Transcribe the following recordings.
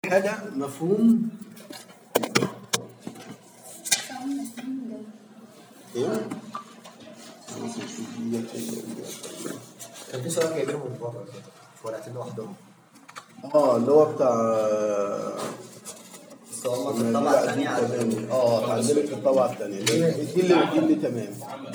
حاجه مفهوم ايه؟ كان في سؤال جايبينه من بره كده ورقتين لوحدهم. اللي هو بتاع الطبعة الثانية اتعلمت في الطبعة الثانية دي اللي تمام.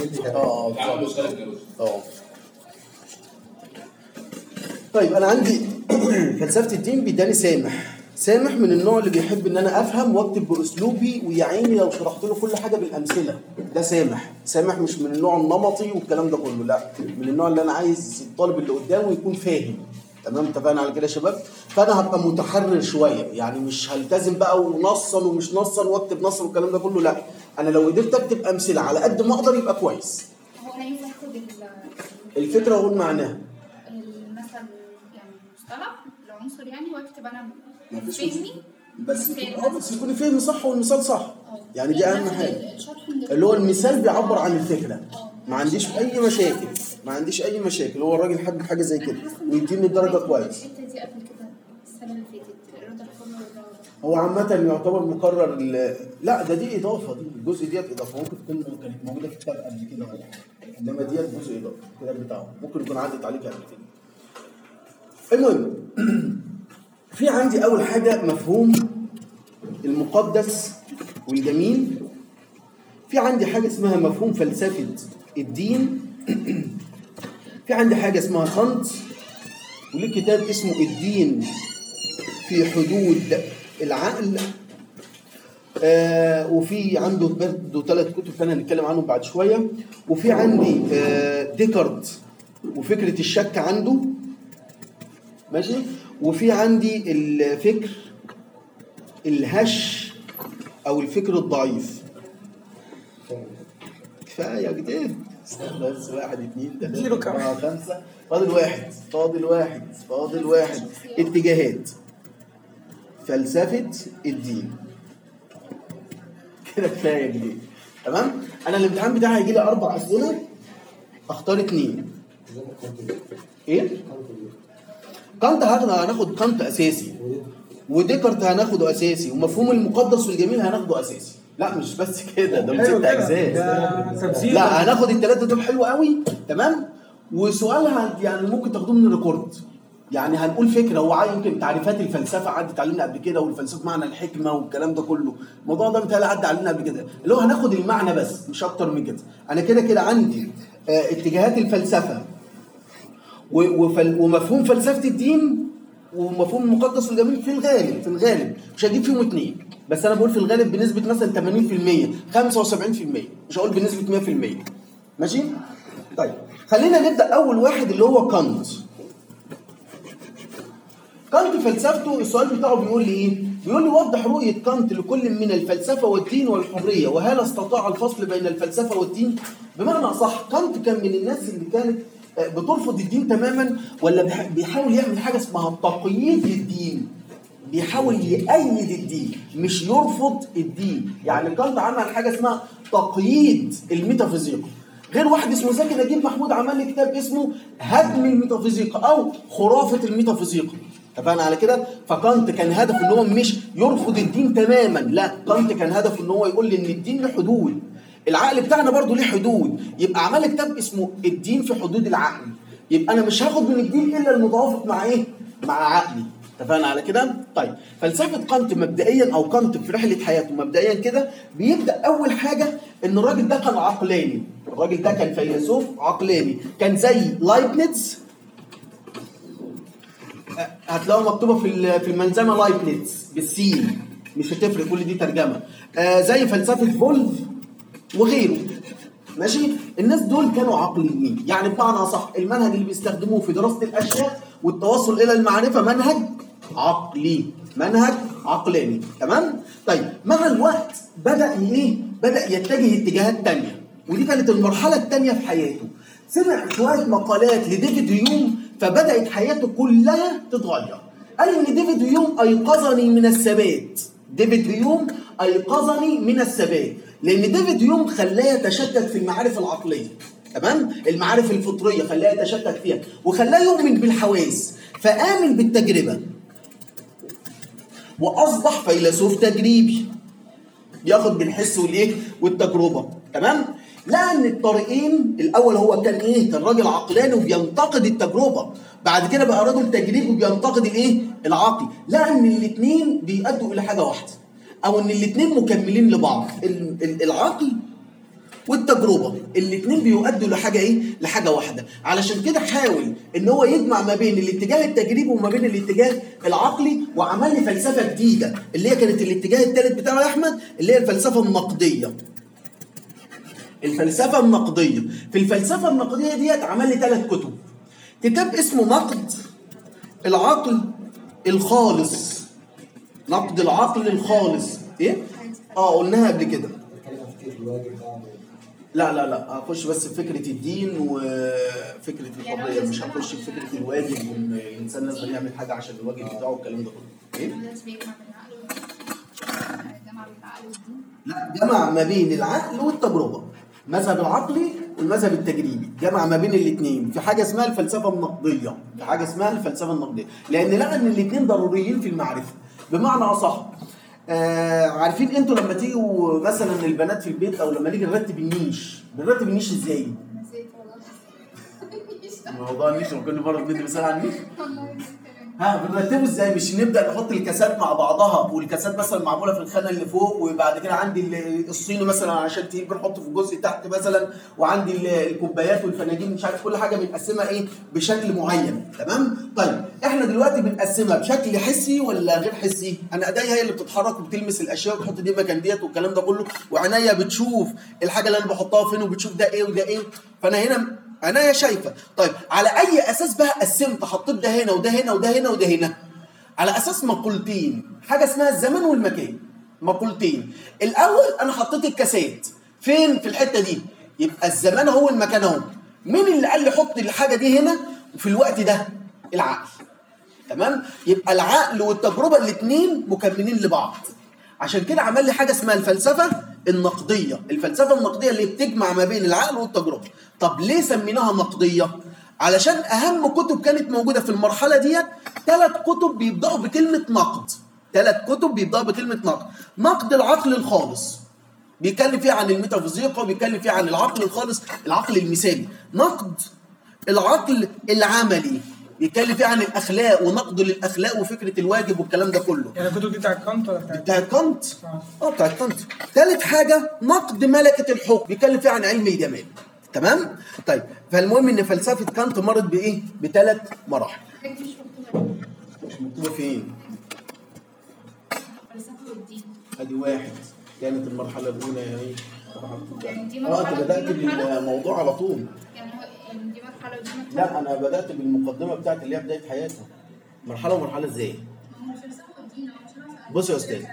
طيب انا عندي فلسفة الدين بيداني سامح من النوع اللي بيحب ان انا افهم واكتب باسلوبي ويعيني لو شرحت له كل حاجة بالامثلة. ده سامح مش من النوع النمطي والكلام ده كله، لا، من النوع اللي انا عايز الطالب اللي قدامه يكون فاهم. تمام، اتفقنا على كده يا شباب؟ فانا هبقى متحرر شويه، يعني مش هلتزم بقى ونصا ومش نصا واكتب نصا والكلام ده كله، لا، انا لو قدرت اكتب امثله على قد ما اقدر يبقى كويس. هو انا عايز اخد الفكره واقول معناها مثلا، يعني مصطلح العنصر يعني، واكتب انا مفيش فهمي بس يكون فهم صح والمثال صح. يعني دي اهم حاجه، اللي اللي هو المثال بيعبر عن الفكره. ما عنديش اي مشاكل هو الراجل حابب حاجه زي كده ويديني الدرجه كويس. الحته دي قبل كده السنه اللي فاتت الاراده الحره والرغبه هو عامة يعتبر مكرر لا ده دي إضافة، دي الجزء ديت إضافة، ممكن تكون كانت موجودة في كتاب قبل كده ولا حاجة، إنما ديت جزء إضافة الكتاب بتاعه ممكن يكون عدت عليك قبل كده. المهم في عندي أول حاجة مفهوم المقدس والجميل. في عندي حاجة اسمها مفهوم فلسفة الدين. في عندي حاجة اسمها كانت، وليه كتاب اسمه الدين في حدود العقل. وفي عنده برضه 3 كتب ثانيه هنتكلم عنهم بعد شويه. وفي عندي ديكارت وفكره الشك عنده، ماشي. وفي عندي الفكر الهش او الفكر الضعيف. كفايه كده، استنى بس 1 2 3 4 5 فاضل واحد. اتجاهات فلسفه الدين. كده كفايه جديد. تمام، انا الامتحان بتاعي هيجي لي 4 اسئله، اختار 2. ايه؟ كانت هناخد كانت اساسي، وديكارت هناخده اساسي، ومفهوم المقدس والجميل هناخده اساسي. لا مش بس كده، ده 6 اجزاء. لا هناخد ال3 دول حلو قوي. تمام، وسؤالها يعني ممكن تاخدوه من الريكورد، يعني هنقول فكره. هو يمكن تعريفات الفلسفه عدت علينا قبل كده، والفلسفه معنى الحكمه والكلام ده كله، الموضوع ده متهيألي عدى علينا قبل كده، اللي هو هناخد المعنى بس مش اكتر من كده. انا كده عندي اتجاهات الفلسفه ومفهوم فلسفه الدين ومفهوم المقدس والجميل. في الغالب مش هجيب فيهم 2، بس انا بقول في الغالب بنسبه مثلا 80% 75%، مش هقول بنسبه 100%. ماشي؟ طيب خلينا نبدا اول واحد اللي هو كانت. كانت فلسفته السؤال بتاعه بيقول لي ايه؟ بيقول لي وضح رؤية كانت لكل من الفلسفة والدين والحرية، وهل استطاع الفصل بين الفلسفة والدين؟ بمعنى صح، كانت كان من الناس اللي كانت بترفض الدين تماما، ولا بيحاول يعمل حاجة اسمها تقييد للدين، بيحاول يأيد الدين مش يرفض الدين. يعني كانت عمل حاجة اسمها تقييد الميتافيزيقا. غير واحد اسمه زكي نجيب محمود عمل لي كتاب اسمه هدم الميتافيزيقا او خرافة الميتافيزيقا. اتفقنا على كده؟ فكانت كان هدفه ان هو مش يرفض الدين تماما، لا، كانت كان هدفه ان هو يقول لي ان الدين له حدود، العقل بتاعنا برضو ليه حدود، يبقى عمل كتاب اسمه الدين في حدود العقل. يبقى انا مش هاخد من الدين الا المتوافق مع ايه؟ مع عقلي. اتفقنا على كده؟ طيب فلسفه كانت مبدئيا، او كانت في رحله حياته مبدئيا كده، بيبدا اول حاجه ان الراجل ده كان عقلاني، الراجل ده كان فيلسوف عقلاني، كان زي لايبنيتز. هتلاقوها مكتوبه في الملزمه لايبنيتز بالسين، مش هتفرق، كل دي ترجمه. زي فلسفه فولف وغيره. ماشي؟ الناس دول كانوا عقليين، يعني بمعنى اصح المنهج اللي بيستخدموه في دراسه الاشياء والتوصل الى المعرفه منهج عقلي، منهج عقلاني. تمام؟ طيب مع الوقت بدا يتجه اتجاهات تانية، ودي كانت المرحله الثانيه في حياته. سمع شويه مقالات لديفيد هيوم، فبدات حياته كلها تتغير. قال ان ديفيد هيوم ايقظني من الثبات، ديفيد هيوم ايقظني من الثبات، لان ديفيد هيوم خلاه يتشتت في المعارف العقليه. تمام؟ المعارف الفطريه خلاه يتشتت فيها، وخلاه يؤمن بالحواس، فآمن بالتجربه. واصبح فيلسوف تجريبي ياخد بالحس والايه والتجربه. تمام؟ لان الطريقين الاول هو كان ايه؟ كان راجل عقلاني وبينتقد التجربه، بعد كده بقى راجل تجريبي وبينتقد الايه؟ العقل. لان الاثنين بيؤدوا الى حاجه واحده، او ان الاثنين مكملين لبعض. العقل والتجربه الاثنين بيؤدوا لحاجه ايه؟ لحاجه واحده. علشان كده حاول ان هو يجمع ما بين الاتجاه التجريبي وما بين الاتجاه العقلي، وعمل لي فلسفه جديده اللي هي كانت الاتجاه الثالث بتاعه يا احمد، اللي هي الفلسفه النقديه. الفلسفه النقديه، في الفلسفه النقديه ديت عمل لي 3 كتب. كتاب اسمه نقد العقل الخالص. نقد العقل الخالص. ايه؟ قلناها قبل كده. لا اخش بس في فكره الدين وفكره الحريه، مش هخش في فكره الواجب وان الانسان لازم يعمل حاجه عشان الواجب بتاعه والكلام ده كله. ايه؟ لا، جمع ما بين العقل والتجربه. المذهب العقلي والمذهب التجريبي جمع ما بين الاثنين في حاجه اسمها الفلسفه النقديه. في حاجه اسمها الفلسفه النقديه، لان لقى ان الاثنين ضروريين في المعرفه. بمعنى اصح، عارفين انتوا لما تيجوا مثلا البنات في البيت، او لما نيجي نرتب النيش، بنرتب النيش ازاي؟ موضوع النيش كل مره بندي مثال عن النيش. بنرتبه ازاي؟ مش نبدا نحط الكاسات مع بعضها، والكاسات مثلا معموله في الخانه اللي فوق، وبعد كده عندي الصيني مثلا عشان تجيب بنحطه في الجزء تحت مثلا، وعندي الكوبايات والفناجين مش عارف، كل حاجه بنقسمها ايه؟ بشكل معين. تمام؟ طيب احنا دلوقتي بنقسمها بشكل حسي ولا غير حسي؟ انا ايديا هي اللي بتتحرك وبتلمس الاشياء وبتحط دي مكان ديت والكلام ده كله، وعينيا بتشوف الحاجه اللي انا بحطها فين، وبتشوف ده ايه وده ايه. فانا هنا عناية شايفه. طيب على اي اساس بقى قسمت؟ حطيت ده هنا وده هنا وده هنا وده هنا على اساس مقولتين، حاجه اسمها الزمان والمكان. مقولتين. الاول انا حطيت الكاسات فين؟ في الحته دي، يبقى الزمان هو المكان اهو. مين اللي قال لي حط الحاجه دي هنا وفي الوقت ده؟ العقل. تمام؟ يبقى العقل والتجربه الاثنين مكملين لبعض. عشان كده عمل لي حاجه اسمها الفلسفه النقديه. الفلسفه النقديه اللي بتجمع ما بين العقل والتجربه. طب ليه سميناها نقديه؟ علشان اهم كتب كانت موجوده في المرحله ديت 3 كتب بيبداوا بكلمه نقد. 3 كتب بيبداوا بكلمه نقد. نقد العقل الخالص بيتكلم فيه عن الميتافيزيقا، وبيتكلم فيه عن العقل الخالص، العقل المثالي. نقد العقل العملي يتكلم فيه عن الاخلاق ونقد للاخلاق وفكره الواجب والكلام ده كله. يعني الكتب دي بتاعت كانت ولا بتاعت كانت؟ بتاعت كانت. ثالث حاجه نقد ملكه الحكم، بيتكلم فيه عن علم الجمال. تمام؟ طيب فالمهم ان فلسفه كانت مرت بايه؟ ب3 مراحل. مش مكتوبه فين؟ الفلسفه والدين. ادي 1 كانت المرحله الاولى يعني دي مرحله. انت بدات بالموضوع على طول. يعني دي مرحله ودي مرحله. لا انا بدات بالمقدمه بتاعت اللي هي بدايه حياته. مرحله ومرحله ازاي؟ بص يا استاذ،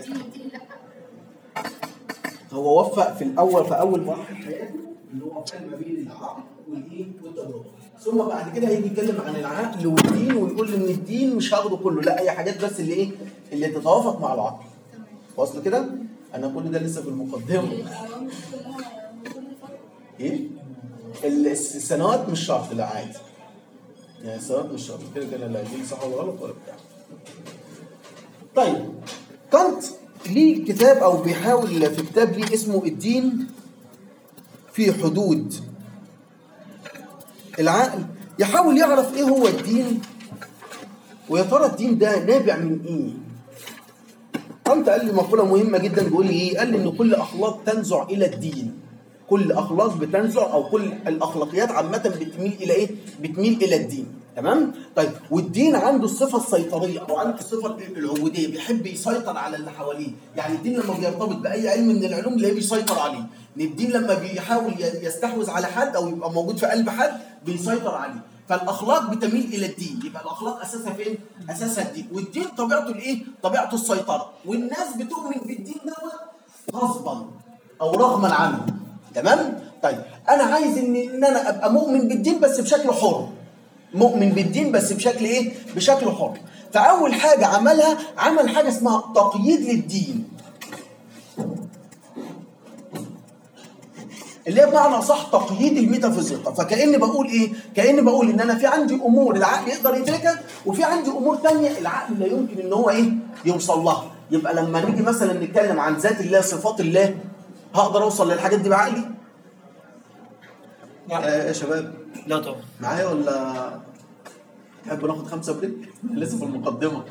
هو وفق في الاول، في اول مراحل حياته اللي هو كان ما بين العقل والايه والتجربه، ثم بعد كده هيجي يتكلم عن العقل والدين ويقول ان الدين مش هاخده كله، لا هي حاجات بس اللي ايه؟ اللي تتوافق مع العقل. واصل كده؟ انا كل ده لسه في المقدمه. ايه؟ السنوات مش شرط، لا عادي. يعني السنوات مش شرط، كده كده لا دي صح ولا غلط ولا بتاع. طيب كانت ليه كتاب او بيحاول في كتاب ليه اسمه الدين في حدود العقل، يحاول يعرف ايه هو الدين ويا ترى الدين ده نابع من ايه. كانت قال لي مقوله مهمه جدا، بيقول لي ايه؟ قال لي ان كل اخلاق تنزع الى الدين. كل اخلاق بتنزع، او كل الاخلاقيات عامه بتميل الى ايه؟ بتميل الى الدين. تمام؟ طيب والدين عنده الصفه السيطريه او عنده الصفه العبوديه، بيحب يسيطر على اللي حواليه. يعني الدين لما بيرتبط باي علم من العلوم اللي بيسيطر عليه. الدين لما بيحاول يستحوذ على حد او يبقى موجود في قلب حد بيسيطر عليه. فالاخلاق بتميل الى الدين، يبقى الاخلاق اساسها فين؟ اساسها الدين. والدين طبيعته الايه؟ طبيعته السيطره. والناس بتؤمن بالدين دوت غصبا او رغما عنه. تمام؟ طيب انا عايز ان انا ابقى مؤمن بالدين بس بشكل حر. مؤمن بالدين بس بشكل ايه؟ بشكل حر. فاول حاجه عملها، عمل حاجه اسمها تقييد للدين. اللي هي بمعنى صح تقييد الميتافيزيقا. فكأني بقول ايه؟ كأني بقول ان انا في عندي امور العقل يقدر يدركها، وفي عندي امور ثانيه العقل لا يمكن ان هو ايه؟ يوصل لها. يبقى لما نيجي مثلا نتكلم عن ذات الله صفات الله، هقدر اوصل للحاجات دي بعقلي؟ يا شباب لا طبعا. معايا ولا تحب ناخد 5 بريك؟ لسه في المقدمه.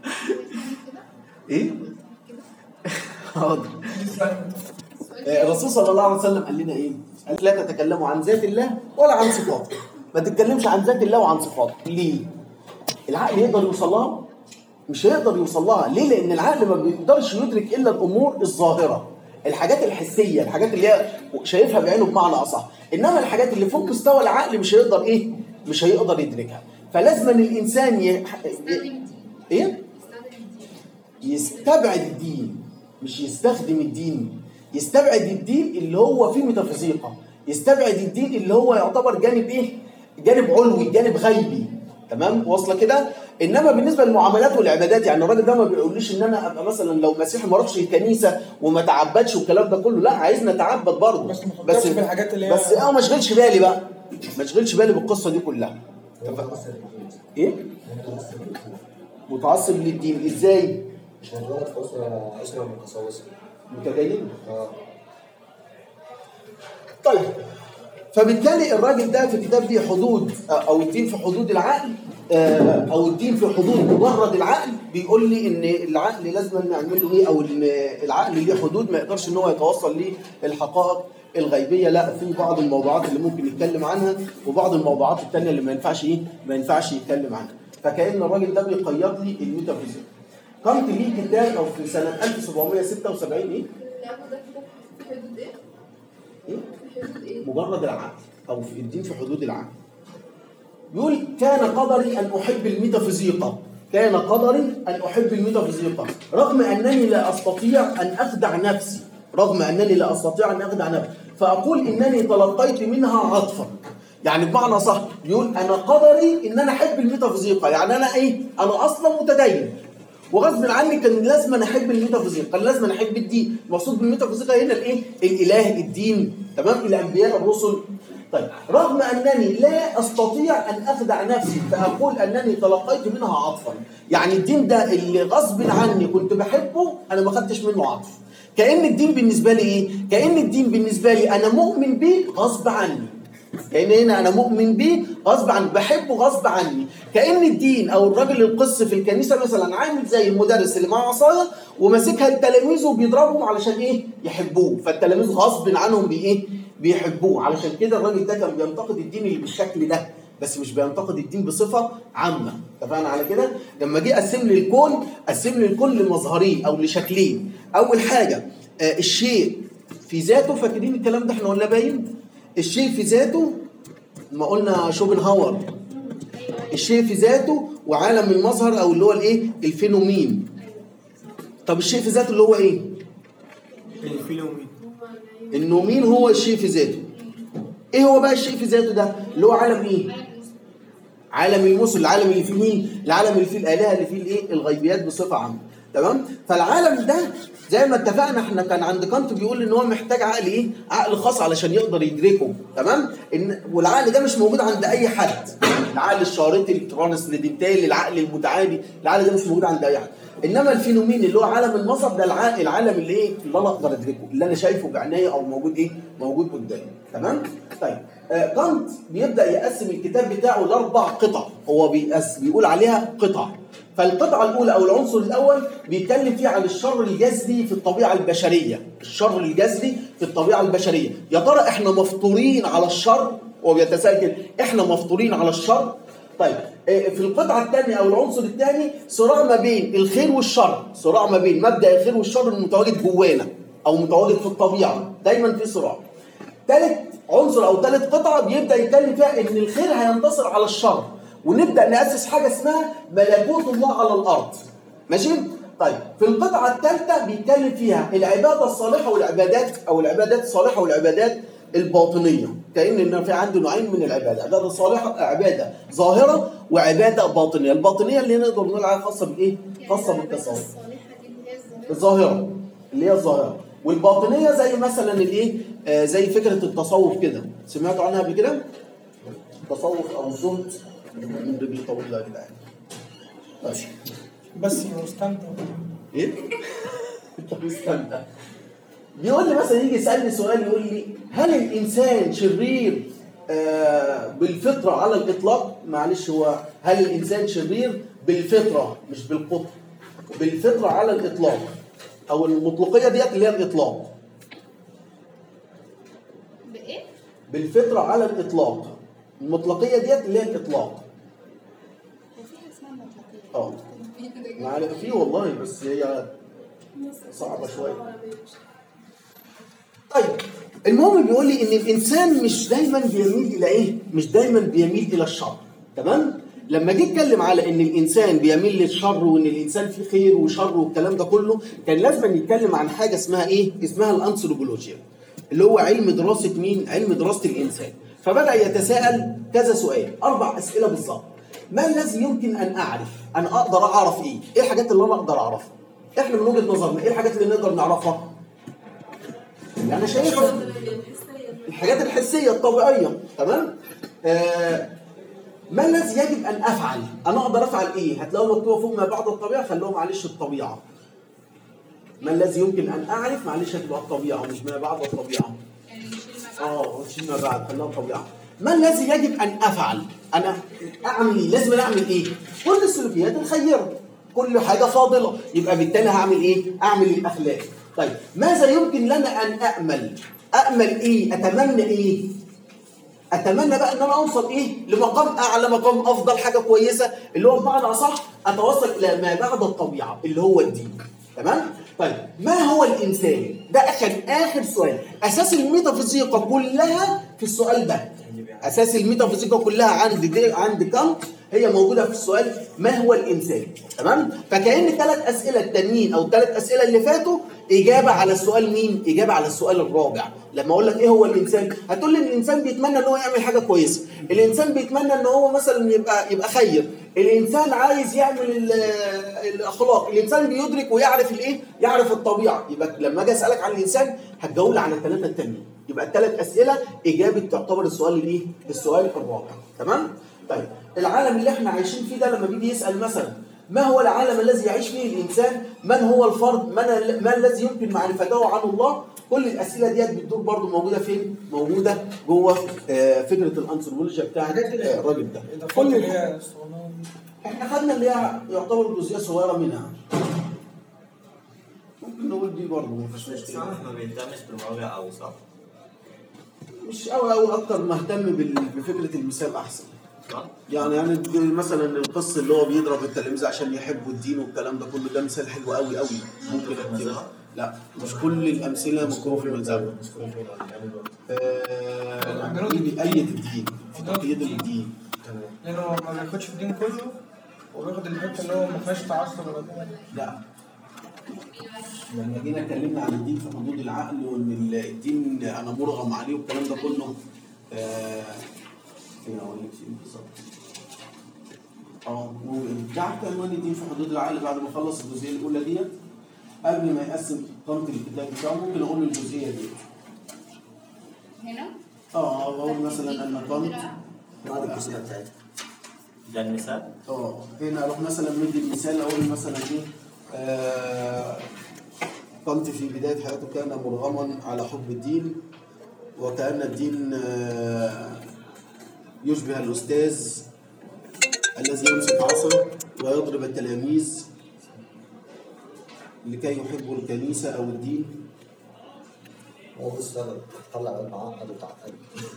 ايه؟ حاضر. الرسول صلى الله عليه وسلم قال لنا ايه؟ قال لا تتكلموا عن ذات الله ولا عن صفاته. ما تتكلمش عن ذات الله وعن صفاته. ليه؟ العقل يقدر يوصل لها؟ مش هيقدر يوصل لها. ليه؟ لان العقل ما بيقدرش يدرك الا الامور الظاهره، الحاجات الحسيه، الحاجات اللي هي شايفها بعينه بمعنى اصح. انما الحاجات اللي فوق مستوى العقل مش هيقدر ايه؟ مش هيقدر يدركها. فلازم ان الانسان ايه؟ يستبعد الدين، مش يستخدم الدين. يستبعد الدين اللي هو فيه ميتافيزيقا، يستبعد الدين اللي هو يعتبر جانب ايه؟ جانب علوي، جانب غيبي. تمام؟ واصله كده؟ انما بالنسبه للمعاملات والعبادات، يعني الراجل ده ما بيقوليش ان انا ابقى مثلا لو مسيحي ما اروحش الكنيسه وما تعبدش والكلام ده كله، لا، عايزنا اتعبد برضه، بس في الحاجات اللي هي بس ما اشغلش بالي بقى، ما اشغلش بالي بالقصه دي كلها. ايه؟ متعصب للدين ازاي؟ مش متولد في اسره متسوسه متدين؟ طيب، فبالتالي الراجل ده في الكتاب دي حدود او الدين في حدود العقل، او الدين في حدود مجرد العقل، بيقول لي ان العقل لازم نعمل له ايه، او ان العقل ليه حدود ما يقدرش ان هو يتوصل للحقائق الغيبيه. لا، في بعض الموضوعات اللي ممكن يتكلم عنها، وبعض الموضوعات الثانيه اللي ما ينفعش يتكلم عنها. فكأن الراجل ده بيقيد لي الميتافيزيقا. كانت ليه كتاب او في سنه 1776 ايه؟ مجرد العقل، او في الدين في حدود العقل. يقول كان قدري ان احب الميتافيزيقا، كان قدري ان احب الميتافيزيقا رغم انني لا استطيع ان اخدع نفسي، فاقول انني تلقيت منها عطفا. يعني بمعنى صح يقول انا قدري ان انا احب الميتافيزيقا، يعني انا ايه؟ انا اصلا متدين وغصب عني كان لازم أنا احب الميتافيزيقا، كان لازم أنا احب الدين. المقصود بالميتافيزيقا هنا الايه؟ الاله، الدين، تمام؟ الانبياء، الرسل. طيب، رغم انني لا استطيع ان اخدع نفسي فاقول انني تلقيت منها عطفا، يعني الدين ده اللي غصب عني كنت بحبه انا ما خدتش منه عطف. كأن الدين بالنسبه لي ايه؟ كأن الدين بالنسبه لي انا مؤمن بيه غصب عني. كأن هنا أنا مؤمن بيه غصب عني، بحبه غصب عني. كأن الدين أو الراجل القس في الكنيسة مثلا عامل زي المدرس اللي معاه عصاية وماسكها التلاميذ وبيضربهم علشان إيه؟ يحبوه، فالتلاميذ غصب عنهم بإيه؟ بيحبوه. علشان كده الراجل ده كان بينتقد الدين اللي بالشكل ده، بس مش بينتقد الدين بصفة عامة. اتفقنا على كده؟ لما جه قسم لي الكون لمظهرين أو لشكلين. أول حاجة الشيء في ذاته، فاكرين الكلام ده احنا قلنا باين؟ الشيء في ذاته، ما قلنا شوبنهاور، الشيء في ذاته وعالم المظهر او اللي هو الايه؟ الفينومين. طب الشيء في ذاته اللي هو ايه؟ الفينومين. النومين هو الشيء في ذاته. ايه هو بقى الشيء في ذاته ده؟ اللي هو عالم ايه؟ عالم المثل، العالم اللي فيه مين؟ العالم اللي فيه الآلهة، اللي فيه الايه؟ الغيبيات بصفة عامة. تمام؟ فالعالم ده زي ما اتفقنا احنا كان عند كانت بيقول ان هو محتاج عقل ايه؟ عقل خاص علشان يقدر يدركه. تمام؟ والعقل ده مش موجود عند اي حد. العقل الشارطي، الترانسندنتالي، العقل المتعالي، العقل ده مش موجود عند اي حد. انما الفينومين اللي هو عالم المظهر ده العالم اللي ايه؟ اللي انا اقدر ادركه، اللي انا شايفه بعينيا او موجود ايه؟ موجود قدامي. تمام؟ طيب، كانت بيبدا يقسم الكتاب بتاعه لاربع قطع، هو بيقول عليها قطع. فالقطعه الاولى او العنصر الاول بيتكلم فيه عن الشر الجذري في الطبيعه البشريه، الشر الجذري في الطبيعه البشريه. يا ترى احنا مفطورين على الشر؟ هو بيتساءل كده، احنا مفطورين على الشر؟ طيب، في القطعه الثانيه او العنصر الثاني صراع ما بين الخير والشر، صراع ما بين مبدا الخير والشر المتواجد جوانا او متواجد في الطبيعه، دايما في صراع. ثالث عنصر او ثالث قطعه بيبدا يتكلم فيها ان الخير هينتصر على الشر، ونبدا ناسس حاجه اسمها ملكوت الله على الارض. ماشي؟ طيب، في القطعه الثالثه بيتكلم فيها العباده الصالحه والعبادات، او العبادات الصالحه والعبادات الباطنيه. كأن في عنده نوعين من العباده، عباده صالحه، عباده ظاهره، وعباده باطنيه. الباطنيه اللي نقدر نقول عليها خاصه بالايه؟ خاصه بالتصوف. الظاهره اللي هي الظاهره. والباطنيه زي مثلا الايه، زي فكره التصوف كده، سمعتوا عنها قبل كده؟ التصوف او الزهد. من رجلي طويله يا جدعان. ماشي. بس مستمتع. ايه؟ انت مستمتع. بيقول لي مثلا، يجي يسالني سؤال يقول لي هل الانسان شرير بالفطره على الاطلاق؟ معلش، هو هل الانسان شرير بالفطره مش بالقطر، بالفطره على الاطلاق، او المطلقيه ديت اللي هي الاطلاق. بايه؟ بالفطره على الاطلاق، المطلقيه ديت اللي هي الاطلاق. هو في حاجه اسمها مطلقيه؟ معلش في والله، بس هي صعبه شويه. طيب المهم بيقول لي ان الانسان مش دايما بيميل الى ايه؟ مش دايما بيميل الى الشر، تمام؟ لما جه اتكلم على ان الانسان بيميل للشر وان الانسان فيه خير وشر والكلام ده كله، كان لازم يتكلم عن حاجه اسمها ايه؟ اسمها الانثروبولوجيا، اللي هو علم دراسه مين؟ علم دراسه الانسان. فبدا يتساءل كذا سؤال، 4 اسئله بالظبط. ما الذي يمكن ان اعرف؟ انا اقدر اعرف ايه؟ ايه الحاجات اللي انا اقدر اعرفها؟ احنا من وجهه نظرنا ايه الحاجات اللي نقدر نعرفها؟ يعني شايفها الحاجات الحسيه الطبيعيه، تمام؟ ما الذي يجب ان افعل؟ انا اقدر افعل ايه؟ هتلاقوا مكتوبه فوق ما بعد الطبيعه، خلوها معلش الطبيعه. ما الذي يمكن ان اعرف؟ معلش هتبقى الطبيعه مش ما بعد الطبيعه. يعني نشيل ما بعد. ونشيل ما بعد، خلوها الطبيعه. ما الذي يجب ان افعل؟ انا اعمل ايه؟ لازم اعمل ايه؟ كل السلوكيات الخيره، كل حاجه فاضله، يبقى بالتالي هعمل ايه؟ اعمل الاخلاق. طيب ماذا يمكن لنا ان امل؟ امل ايه؟ اتمنى ايه؟ اتمنى بقى ان انا اوصل ايه؟ لمقام اعلى، مقام افضل، حاجه كويسه، اللي هو بمعنى اصح اتوصل الى ما بعد الطبيعه اللي هو الدين. تمام؟ طيب ما هو الانسان؟ ده اخر سؤال. اساس الميتافيزيقا كلها في السؤال ده. اساس الميتافيزيقا كلها عند كانت هي موجوده في السؤال ما هو الانسان. تمام؟ فكأن 3 اسئله التانيين او 3 اسئله اللي فاتوا اجابه على السؤال مين؟ اجابه على السؤال الرابع. لما اقول لك ايه هو الانسان؟ هتقول لي الانسان بيتمنى ان هو يعمل حاجه كويسه، الانسان بيتمنى ان هو مثلا يبقى خير، الانسان عايز يعمل الاخلاق، الانسان بيدرك ويعرف الايه؟ يعرف الطبيعه. يبقى لما اجي اسالك عن الانسان هتجاوب على ال3 التانيين. يبقى ال3 اسئله اجابه تعتبر السؤال الايه؟ السؤال الرابع. تمام؟ طيب العالم اللي احنا عايشين فيه ده، لما بيجي يسال مثلا ما هو العالم الذي يعيش فيه الانسان؟ من هو الفرد؟ ما الذي يمكن معرفته عن الله؟ كل الاسئله ديت بتدور برضو موجوده فين؟ موجوده جوه فكره الانثروبولوجيا بتاعت الراجل ده. كل اللي هي احنا خدنا اللي هي يعتبر جزئيه صغيره منها. ممكن نقول دي برضو مفيش مشكله. ما بيهتمش بالمواجع قوي صح؟ مش قوي اكتر مهتم بفكره المثال احسن. يعني مثلا القصه اللي هو بيضرب التلاميذ عشان يحبوا الدين والكلام ده كله، ده مثال حلو قوي قوي. ممكن اكتبها. لا مش كل الامثله مذكوره في الملزمه. بيأيد الدين في تقييد الدين. لانه ما بياخدش الدين كله وبياخد الحته اللي هو ما فيهاش تعصب ولا كده. لا لما جينا اتكلمنا عن الدين في حدود العقل وان الدين انا مرغم عليه والكلام ده كله، فين اقول لك فين بالظبط؟ رجعت عنوان الدين في حدود العقل بعد ما خلص الجزئيه الاولى ديت، قبل ما يقسم قامه الكتاب بتاعه ممكن اقول الجزئيه ديت. هنا؟ اقول مثلا ان كانت بعد الجزئيه بتاعتها. ده المثال؟ هنا اروح مثلا مدي المثال، اقول مثلا ايه؟ كانت في بدايه حياته كان مرغما على حب الدين، وكأن الدين يشبه الأستاذ الذي يمسك عصا ويضرب التلاميذ لكي يحبوا الكنيسة أو الدين. هو بص ده طلع بقى معقد وتعقد.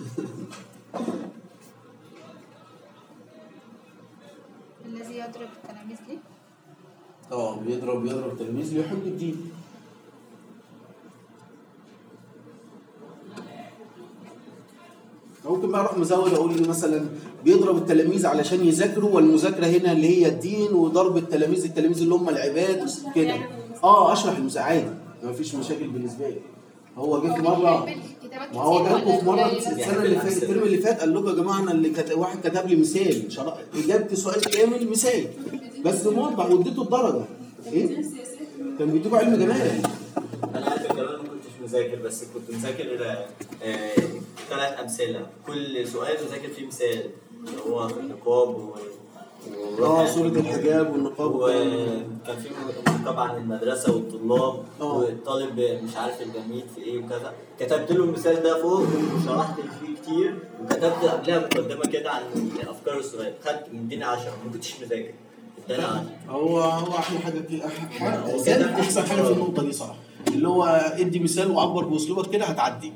الذي يضرب التلاميذ ليه؟ بيضرب التلاميذ ليحب الدين. ممكن بقى اروح مزود اقول لي مثلا بيضرب التلاميذ علشان يذاكروا، والمذاكره هنا اللي هي الدين، وضرب التلاميذ اللي هم العباد كده. اشرح المثال عادي، ما فيش مشاكل بالنسبه لي. هو جه في مره، ما هو جالكم في مره السنه اللي فاتت، الترم اللي فات، قال لكم يا جماعه انا اللي واحد كتب لي مثال اجابه سؤال كامل مثال بس موضح واديته الدرجه. ايه؟ كان بيدوكوا علم جمال. انا عارف كمان ممكن مذاكر، بس كنت مذاكر 3 أمثلة، كل سؤال مذاكر فيه مثال اللي هو النقاب سورة الحجاب والنقاب، وكان في نقاب عن المدرسة والطلاب والطالب مش عارف الجميل في ايه وكذا. كتبت له المثال ده فوق وشرحت فيه كتير، وكتبت قبلها مقدمة كده عن أفكار السؤال. خدت مديني 10، ما كنتش مذاكر اداني 10. هو احلى حاجه كده، احسن حاجه في النقطه دي صراحه، اللي هو ادي مثال وعبر باسلوبك كده هتعدي.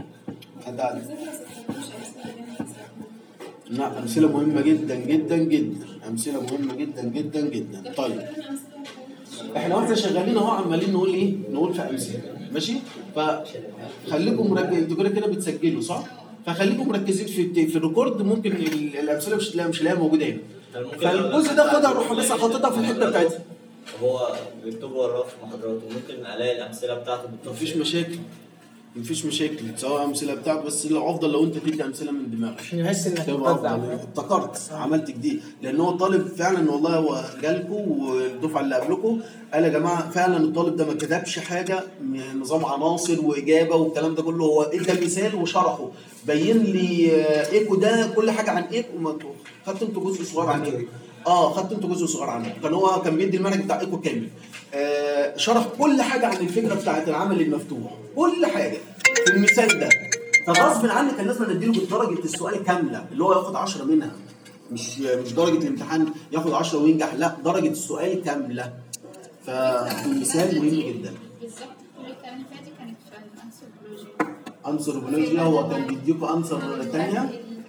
لا، امثله مهمه جدا جدا جدا، امثله مهمه جدا جدا جدا. طيب احنا واحنا شغالين اهو عمالين نقول ايه؟ نقول في امثله، ماشي؟ فخليكم مركزين، انتوا كده بتسجلوا صح؟ فخليكم مركزين في الريكورد. ممكن الامثله مش لاقيها موجوده هنا، فالجزء ده خدها روح بس حاططها في الحته بتاعتها. هو بيكتبوا وراه في محاضراته، ممكن الاقي الامثله بتاعته بالتفصيل. مفيش مشاكل سواء امثله بتاعته، بس الافضل لو انت تدي امثله من دماغك عشان يحس انك افتكرت عملت جديد. لان هو الطالب فعلا والله هو جالكم والدفعه اللي قبلكم قال يا جماعه فعلا الطالب ده ما كتبش حاجه نظام عناصر واجابه والكلام ده كله، هو ادى المثال وشرحه، بين لي ايكو ده كل حاجه عن ايكو. خدت انتوا جزء صغير عن ايكو؟ خدت انتوا جزء صغير عنه. كان بيدي المنهج بتاع ايكو كامل، شرح كل حاجه عن الفكره بتاعت العمل المفتوح، كل حاجه في المثال ده. فغصب عنك كان لازم نديله بدرجه السؤال كامله، اللي هو ياخد 10 منها، مش درجه الامتحان ياخد 10 وينجح، لا درجه السؤال كامله. فالمثال مهم جدا. بالظبط. كل الكلام اللي فات كانت في الانثروبولوجيا. انثروبولوجيا هو كان بيديكوا انثر ثانيه.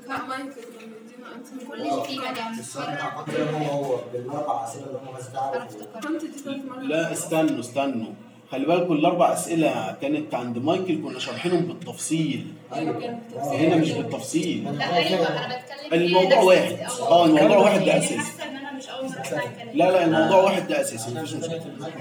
كل اللي فيه يعني هو بالاربع اسئله اللي هم بس لا استنوا خلي بالكم، الاربع اسئله كانت عند مايكل كنا شارحينهم بالتفصيل. هنا مش بالتفصيل. لا ايوه انا بتكلم الموضوع واحد. الموضوع واحد ده اساسي. حاسه ان انا مش اول مره اسمع الكلام. لا الموضوع واحد ده اساسي، مفيش مشكله.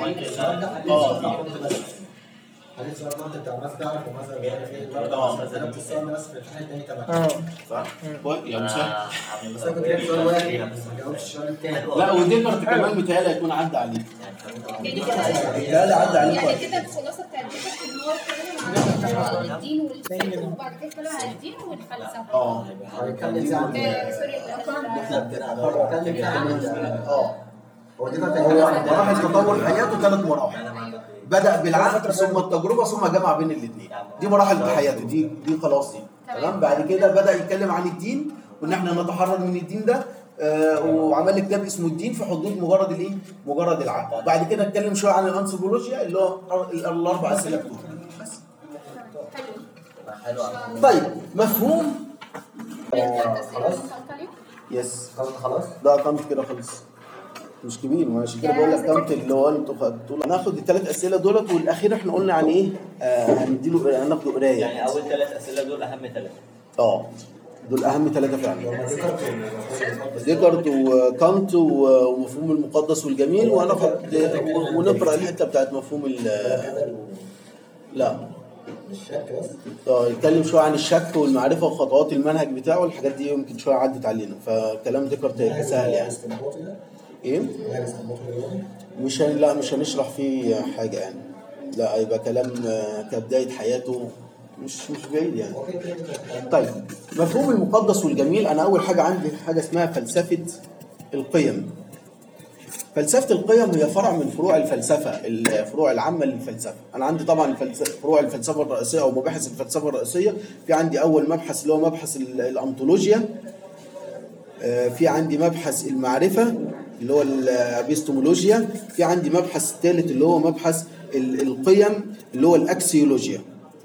هل السؤال ده انت بتعرف تعرف مثلا يعني في مثلا بتسال ناس في الامتحان الثاني تمام صح؟ يا مساء. بس انا كنت جايب سؤال واحد بس ما جاوبتش السؤال الثاني. لا وديكارت كمان متهيألي هيكون عدى عليك. متهيألي عدى عليك. يعني كده الخلاصه بتاعت ديكارت ان هو اتكلم عن الدين والفكر، وبعد كده اتكلم عن الدين والفلسفه. هيتكلم عن هو مراحل تطور حياته 3 مراحل. بدأ بالعقل ثم التجربة ثم جمع بين الاثنين. دي مراحل حياته، دي خلاص دي تمام. بعد كده بدأ يتكلم عن الدين وان احنا نتحرر من الدين ده، وعمل كتاب اسمه الدين في حدود مجرد العقل. بعد كده اتكلم شويه عن الانثروبولوجيا اللي هو الاربع اسئله بتوعه بس. طيب مفهوم. خلاص يس خلاص ده كامت كده خلص، مش كبير. ماشي كده بقول لك كامت اللي هو انتوا خدتوا. هناخد ال3 اسئله دولت، والاخير احنا قلنا عن ايه؟ هناخده قرايه. يعني اول 3 اسئله دول اهم 3. دول اهم 3 فعلا. ديكارت وكانت ومفهوم المقدس والجميل، وناخد ونقرا الحته بتاعت مفهوم لا الشك بس. يتكلم شويه عن الشك والمعرفه وخطوات المنهج بتاعه. الحاجات دي يمكن شويه عدت علينا، فكلام ديكارت سهل يعني. ايه؟ مش هنشرح فيه حاجه يعني، لا يبقى كلام كبدايه حياته مش بعيد يعني. طيب مفهوم المقدس والجميل. انا اول حاجه عندي حاجه اسمها فلسفه القيم. فلسفه القيم هي فرع من فروع الفلسفه، الفروع العامه للفلسفه. انا عندي طبعا فروع الفلسفه الرئيسيه او مباحث الفلسفه الرئيسيه. في عندي اول مبحث اللي هو مبحث الانطولوجيا، في عندي مبحث المعرفه اللي هو الابيستمولوجيا، في عندي مبحث الثالث اللي هو مبحث القيم اللي هو الاكسيولوجيا.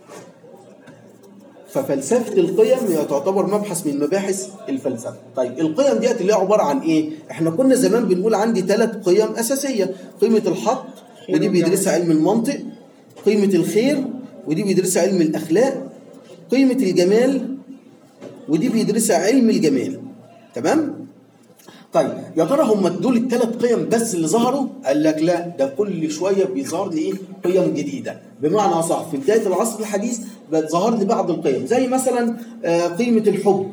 ففلسفه القيم هي تعتبر مبحث من مباحث الفلسفه. طيب القيم ديت اللي هي عباره عن ايه؟ احنا كنا زمان بنقول عندي 3 قيم اساسيه: قيمه الحق ودي بيدرسها علم المنطق، قيمه الخير ودي بيدرسها علم الاخلاق، قيمه الجمال ودي بيدرسها علم الجمال. تمام؟ طيب يا ترى هم دول ال3 قيم بس اللي ظهروا؟ قال لك لا، ده كل شويه بيظهر لي قيم جديده. بمعنى صح، في بدايه العصر الحديث ظهر لي بعض القيم، زي مثلا قيمه الحب،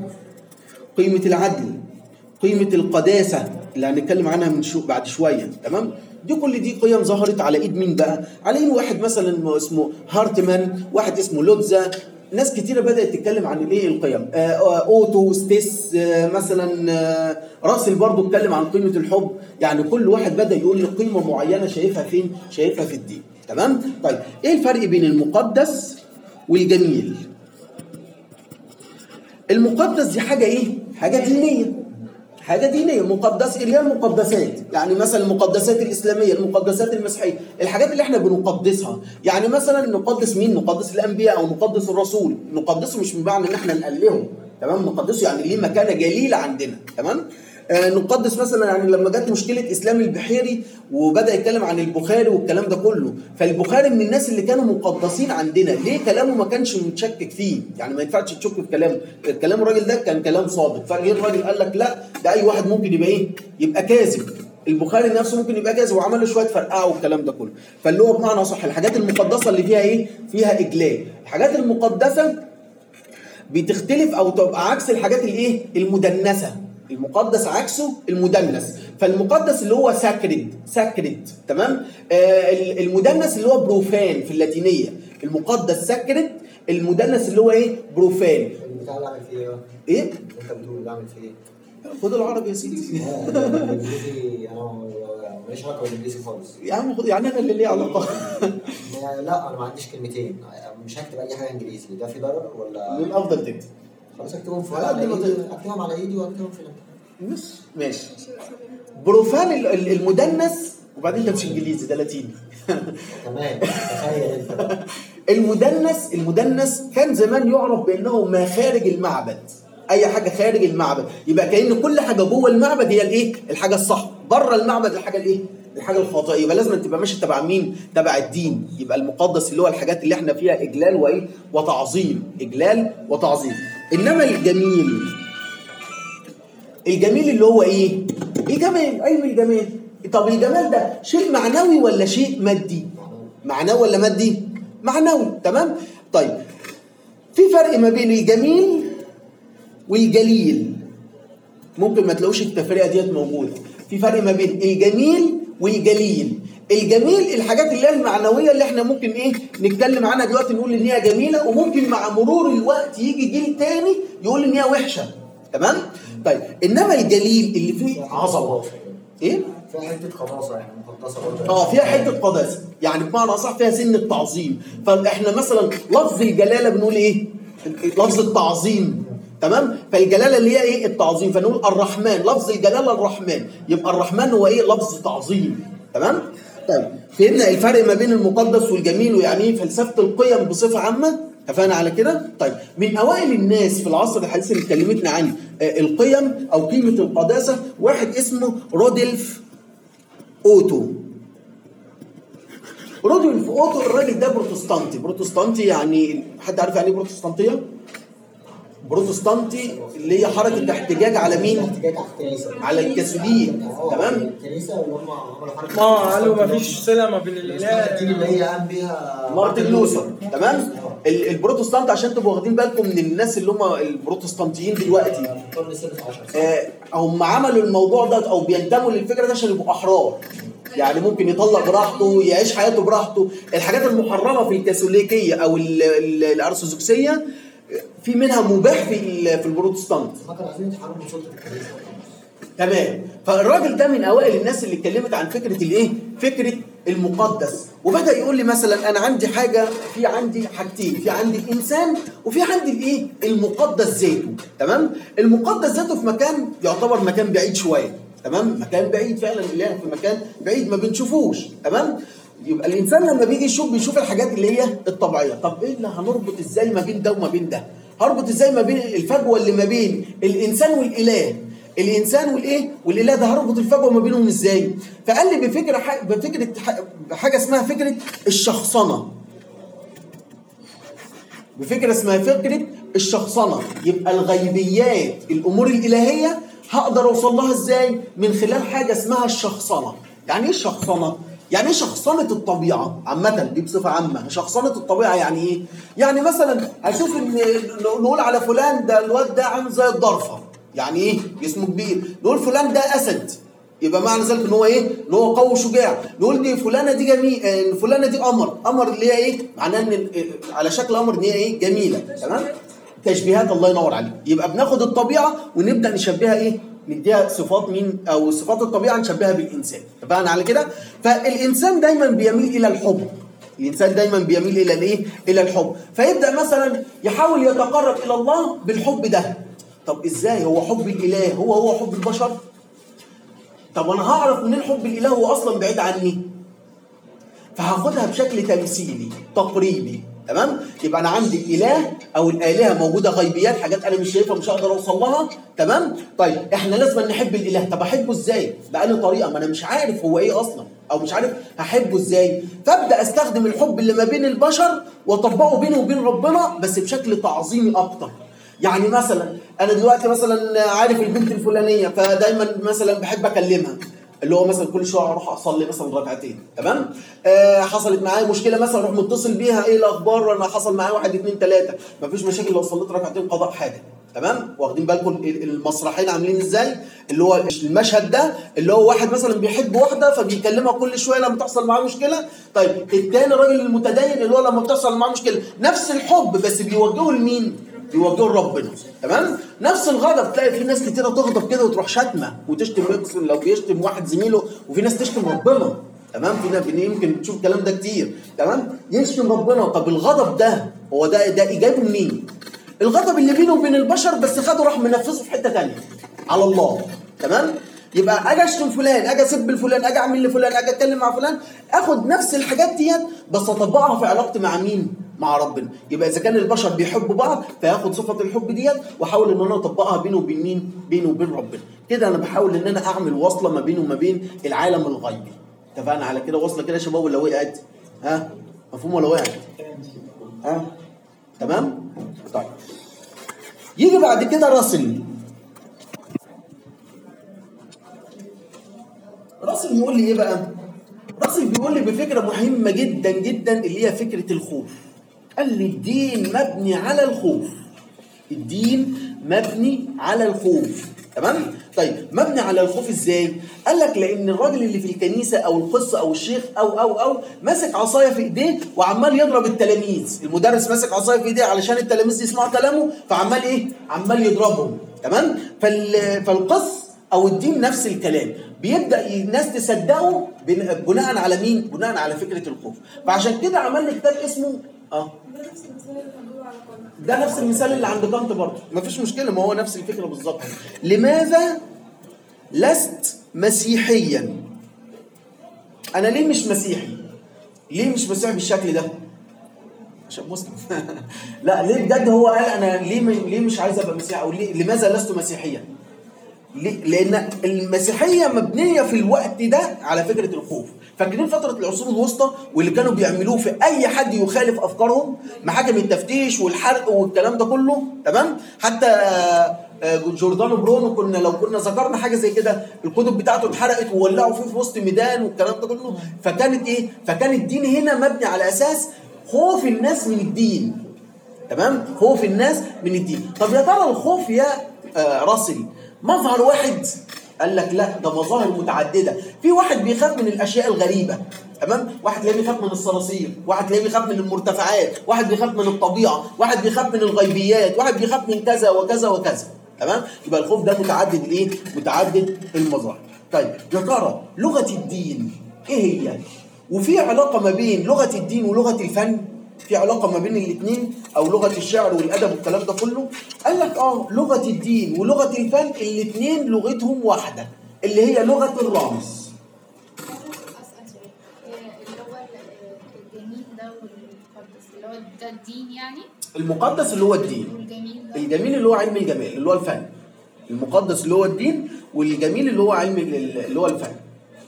قيمه العدل، قيمه القداسه اللي هنتكلم عنها بعد شويه. تمام؟ دي كل دي قيم ظهرت على ايد مين بقى؟ على ايد واحد مثلا اسمه هارتمان، واحد اسمه لوتزا، ناس كتيره بدات تتكلم عن الايه القيم. اوتو ستيس مثلا، راسل برضو اتكلم عن قيمه الحب. يعني كل واحد بدا يقول لي قيمه معينه شايفها فين؟ شايفها في الدين. تمام؟ طيب ايه الفرق بين المقدس والجميل؟ المقدس دي حاجه ايه؟ حاجه دينيه. حاجه دينيه مقدسه، اللي هي المقدسات، يعني مثلا المقدسات الاسلاميه، المقدسات المسيحيه، الحاجات اللي احنا بنقدسها. يعني مثلا نقدس مين؟ نقدس الانبياء او نقدس الرسول. نقدسه مش بمعنى ان احنا نقلهم، تمام؟ نقدسه يعني ليه مكانه جليله عندنا. تمام؟ نقدس مثلا يعني لما جت مشكله اسلام البحيري وبدا يتكلم عن البخاري والكلام ده كله، فالبخاري من الناس اللي كانوا مقدسين عندنا. ليه؟ كلامه ما كانش متشكك فيه، يعني ما ينفعش تشك في كلامه. كلام الراجل ده كان كلام صادق. فجه الراجل قال لك لا، ده اي واحد ممكن يبقى ايه؟ يبقى كاذب. البخاري نفسه ممكن يبقى كاذب، وعمل له شويه فرقعه والكلام ده كله. فاللي هو بمعنى صح الحاجات المقدسه اللي فيها ايه؟ فيها اجلال. الحاجات المقدسه بتختلف او تبقى عكس الحاجات الايه؟ المدنسه. المقدس عكسه المدنس. فالمقدس اللي هو ساكرد، تمام؟ المدنس اللي هو بروفان في اللاتينيه. المقدس ساكرد، المدنس اللي هو ايه؟ بروفان. البتاع اللي عامل فيه ايه؟ ايه؟ انت بتقول اللي عامل فيه ايه؟ خد العربي يا سيدي. الانجليزي انا ماليش علاقه بالانجليزي خالص. يا عم خد، يعني انا اللي ليه علاقه. لا انا ما عنديش كلمتين، مش هكتب اي حاجه انجليزي، ده في ضرر ولا؟ من الافضل تكتب. خلاص اكتبهم في على قد ما تقدر. اكتبهم على ايدي واكتبهم في ماشي. بروفان المدنس، وبعدين ده مش انجليزي، ده لاتيني. تمام. تخيل انت. المدنس كان زمان يعرف بانه ما خارج المعبد. اي حاجه خارج المعبد يبقى كأن كل حاجه جوه المعبد هي الايه؟ الحاجه الصح. بره المعبد الحاجه الايه؟ الحاجه الخاطئه. يبقى لازم تبقى ماشي تبع مين؟ تبع الدين. يبقى المقدس اللي هو الحاجات اللي احنا فيها اجلال وايه؟ وتعظيم. اجلال وتعظيم. انما الجميل اللي هو ايه؟ الجمال. ايوه الجمال. طب الجمال ده شيء معنوي ولا شيء مادي؟ معنوي ولا مادي؟ معنوي. تمام؟ طيب في فرق ما بين الجميل والجليل. ممكن ما تلاقوش التفرقه ديت موجوده. في فرق ما بين الجميل والجليل. الجميل الحاجات اللي هي المعنويه اللي احنا ممكن ايه نتكلم عنها دلوقتي، نقول ان هي جميله، وممكن مع مرور الوقت يجي جيل تاني يقول ان هي وحشه. تمام؟ طيب انما الجليل اللي فيه عظمه ايه؟ فيها حته قداسه، يعني مقدسه برضه. فيها حته قداسه، يعني بمعنى اصح فيها سن التعظيم. فاحنا مثلا لفظ الجلاله بنقول ايه؟ لفظ التعظيم. تمام؟ فالجلاله اللي هي ايه؟ التعظيم. فنقول الرحمن، لفظ الجلاله الرحمن، يبقى الرحمن هو ايه؟ لفظ تعظيم. تمام؟ طيب فهمنا الفرق ما بين المقدس والجميل، ويعني ايه فلسفه القيم بصفه عامه. اتفقنا على كده؟ طيب من اوائل الناس في العصر الحديث اللي اتكلمتنا عن القيم او قيمه القداسه واحد اسمه رودولف اوتو. رودولف اوتو الراجل ده بروتستانتي. يعني حد عارف يعني ايه بروتستانتيه؟ بروتستانتي اللي هي حركه احتجاج على مين؟ احتجاج على الكنيسه، على الكاثوليك. تمام؟ الكنيسه اللي هم عملوا حركه قالوا ما فيش صله ما بين الاله. الدين اللي هي قام بيها مارتن لوثر. تمام؟ البروتستانت عشان تبقوا واخدين بالكم من الناس اللي هم البروتستانتيين دلوقتي، هم عملوا الموضوع ده او بينتموا للفكره ده عشان يبقوا احرار. يعني ممكن يطلق براحته، يعيش حياته براحته. الحاجات المحرمه في الكاثوليكيه او الارثوذكسيه في منها مباح في البروتستانت. ما كانوا عايزين يتحرموا من سلطه الكنيسه. تمام؟ فالراجل ده من اوائل الناس اللي اتكلمت عن فكره الايه؟ فكره المقدس. وبدا يقول لي مثلا انا عندي حاجه، في عندي حاجتين، في عندي الانسان وفي عندي الايه؟ المقدس ذاته. تمام؟ المقدس ذاته في مكان يعتبر مكان بعيد شويه. تمام؟ مكان بعيد فعلا، الاله في مكان بعيد ما بنشوفوش. تمام؟ يبقى الانسان لما بيجي يشوف بيشوف الحاجات اللي هي الطبيعيه. طب ايه اللي هنربط ازاي ما بين ده وما بين ده؟ هربط ازاي ما بين الفجوه اللي ما بين الانسان والاله؟ الانسان والايه؟ والاله ده هربط الفجوه ما بينهم ازاي؟ فقال لي بفكره حاجه اسمها فكره الشخصنه. بفكره اسمها فكره الشخصنه. يبقى الغيبيات، الامور الالهيه هقدر اوصل لها ازاي؟ من خلال حاجه اسمها الشخصنه. يعني ايه الشخصنه؟ يعني ايه شخصنه الطبيعه عامه؟ دي بصفه عامه. شخصنه الطبيعه يعني ايه؟ يعني مثلا هشوف ان نقول على فلان ده الواد ده عامل زي الضرفه. يعني ايه؟ جسمه كبير. نقول فلان ده اسد. يبقى معنى ذلك ان هو ايه؟ ان هو قوي وشجاع. نقول دي فلانه دي جميل، فلانه دي قمر اللي هي ايه؟ معناه ان على شكل قمر ان هي ايه؟ جميله. تمام؟ تشبيهات. الله ينور عليك. يبقى بناخد الطبيعه ونبدا نشبهها ايه؟ نديها صفات مين؟ او صفات الطبيعه نشبهها بالانسان. اتفقنا على كده؟ فالانسان دايما بيميل الى الحب. الانسان دايما بيميل الى الايه؟ الى الحب. فيبدا مثلا يحاول يتقرب الى الله بالحب ده. طب ازاي؟ هو حب الاله هو حب البشر؟ طب انا هعرف منين حب الاله هو اصلا بعيد عني؟ فهاخدها بشكل تمثيلي تقريبي. تمام؟ يبقى انا عندي الاله او الالهه موجوده غيبيات، حاجات انا مش شايفها مش هقدر اوصل لها. تمام؟ طيب احنا لازم نحب الاله. طب احبه ازاي؟ بأي طريقه؟ ما انا مش عارف هو ايه اصلا، او مش عارف هحبه ازاي. فابدا استخدم الحب اللي ما بين البشر واطبقه بيني وبين ربنا، بس بشكل تعظيمي اكتر. يعني مثلا انا دلوقتي مثلا عارف البنت الفلانيه، فدايما مثلا بحب اكلمها، اللي هو مثلا كل شويه اروح اصلي مثلا ركعتين. تمام؟ حصلت معايا مشكله مثلا اروح متصل بيها، ايه الاخبار؟ انا حصل معايا 1 2 3. مفيش مشاكل لو صليت ركعتين قضاء حاجه. تمام؟ واخدين بالكم المسرحين عاملين ازاي؟ اللي هو المشهد ده اللي هو واحد مثلا بيحب واحده فبيكلمها كل شويه لما تحصل معاه مشكله. طيب الثاني الراجل المتدين اللي هو لما بتحصل معاه مشكله نفس الحب بس بيوجهه لمين؟ بيوجهه لربنا. تمام؟ نفس الغضب. تلاقي في ناس كتيره تغضب كده وتروح شتمه وتشتم، لو بيشتم واحد زميله، وفي ناس تشتم ربنا. تمام؟ في يمكن تشوف الكلام ده كتير. تمام؟ يشتم ربنا. طب الغضب ده هو ده ايجابه منين؟ الغضب اللي بينه وبين البشر بس خده راح منفذه في حته ثانيه على الله. تمام؟ يبقى اجي اشتم فلان، اجي اسب لفلان، اجي اعمل لفلان، اجي اتكلم مع فلان، اخد نفس الحاجات ديت بس اطبقها في علاقتي مع مين؟ مع ربنا. يبقى اذا كان البشر بيحبوا بعض فياخد صفه الحب ديت واحاول ان انا اطبقها بينه وبين مين؟ بينه وبين ربنا. كده انا بحاول ان انا اعمل وصله ما بينه وما بين العالم الغيبي. اتفقنا على كده؟ وصله كده يا شباب ولا وقعت؟ ها؟ مفهوم ولا وقعت؟ ها؟ تمام؟ طيب يجي بعد كده راسل بيقول لي ايه بقى؟ راسل بيقول لي بفكره مهمه جدا جدا اللي هي فكره الخوف. قال لي الدين مبني على الخوف. الدين مبني على الخوف. تمام؟ طيب مبني على الخوف ازاي؟ قال لك لان الراجل اللي في الكنيسه او القس او الشيخ او ماسك عصايه في ايديه وعمال يضرب التلاميذ. المدرس ماسك عصايه في ايديه علشان التلاميذ يسمعوا كلامه، فعمال ايه؟ عمال يضربهم. تمام؟ فالقس او الدين نفس الكلام، بيبدا الناس تصدقه بناء على مين؟ بناء على فكره الخوف. فعشان كده عمل لي كتاب اسمه ده نفس المثال اللي عند كانت برضه، مفيش مشكله، ما هو نفس الفكره بالظبط. لماذا لست مسيحيا؟ انا ليه مش مسيحي؟ ليه مش مسيحي بالشكل ده؟ عشان مسلم. لا ليه بجد؟ هو قال انا ليه مش عايز ابقى مسيحي، او لماذا لست مسيحيا؟ لأن المسيحية مبنية في الوقت ده على فكرة الخوف. فاكرين فترة العصور الوسطى واللي كانوا بيعملوه في أي حد يخالف أفكارهم؟ محاكم التفتيش والحرق والكلام ده كله. تمام؟ حتى جوردانو برونو لو كنا ذكرنا حاجة زي كده، الكتب بتاعته اتحرقت وولعوا فيه في وسط ميدان والكلام ده كله. فكانت إيه؟ فكان الدين هنا مبني على أساس خوف الناس من الدين. تمام؟ خوف الناس من الدين. طب يا ترى الخوف يا راسل مظهر واحد؟ قال لك لا، ده مظاهر متعدده. في واحد بيخاف من الاشياء الغريبه. تمام؟ واحد تلاقيه بيخاف من الصراصير، واحد تلاقيه بيخاف من المرتفعات، واحد بيخاف من الطبيعه، واحد بيخاف من الغيبيات، واحد بيخاف من كذا وكذا وكذا. تمام؟ يبقى الخوف ده متعدد الايه؟ متعدد المظاهر. طيب يا ترى لغه الدين ايه هي؟ وفي علاقه ما بين لغه الدين ولغه الفن؟ في علاقة ما بين الاثنين، أو لغة الشعر والأدب والكلام ده كله؟ قال لك لغة الدين ولغة الفن الاثنين لغتهم واحدة، اللي هي لغة الرمز. اللي هو الجميل ده والمقدس اللي هو ده الدين يعني؟ المقدس اللي هو الدين، الجميل اللي هو علم الجمال اللي هو الفن. المقدس اللي هو الدين، والجميل اللي هو علم اللي هو الفن.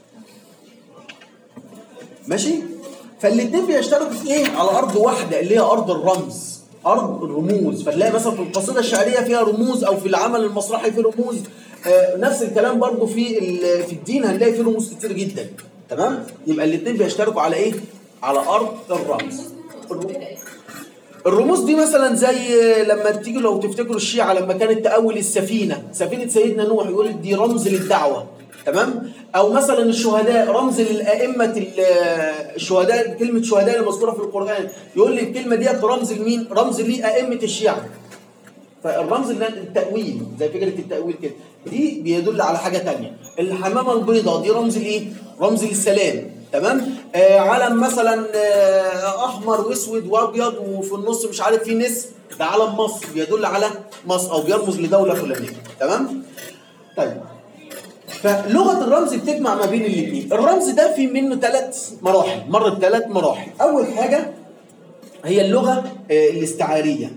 ماشي؟ فالاثنين بيشتركوا في ايه؟ على ارض واحده اللي هي ارض الرمز، ارض الرموز. فتلاقي مثلا في القصيده الشعريه فيها رموز، او في العمل المسرحي فيه رموز. نفس الكلام برضو في الدين هنلاقي فيه رموز كتير جدا. تمام؟ يبقى الاثنين بيشتركوا على ايه؟ على ارض الرمز. الرموز دي مثلا زي لما تيجي لو تفتكروا الشيعة لما كانت تأول السفينة، سفينة سيدنا نوح، يقول دي رمز للدعوة. تمام؟ او مثلا الشهداء رمز للائمه الشهداء، كلمه شهداء المذكوره في القران يقول لي الكلمه ديت رمز لمين؟ رمز لائمه الشيعه. فالرمز اللي التاويل زي فكره التاويل كده دي بيدل على حاجه ثانيه. الحمامه البيضاء دي رمز لايه؟ رمز للسلام. تمام. علم مثلا احمر واسود وابيض وفي النص مش عارف فيه نسر، ده علم مصر بيدل على مصر او بيرمز لدوله فلانيه. تمام. طيب فلغه الرمز بتجمع ما بين الاثنين. الرمز ده في منه 3 مراحل، مر ب3 مراحل. اول حاجه هي اللغه الاستعاريه،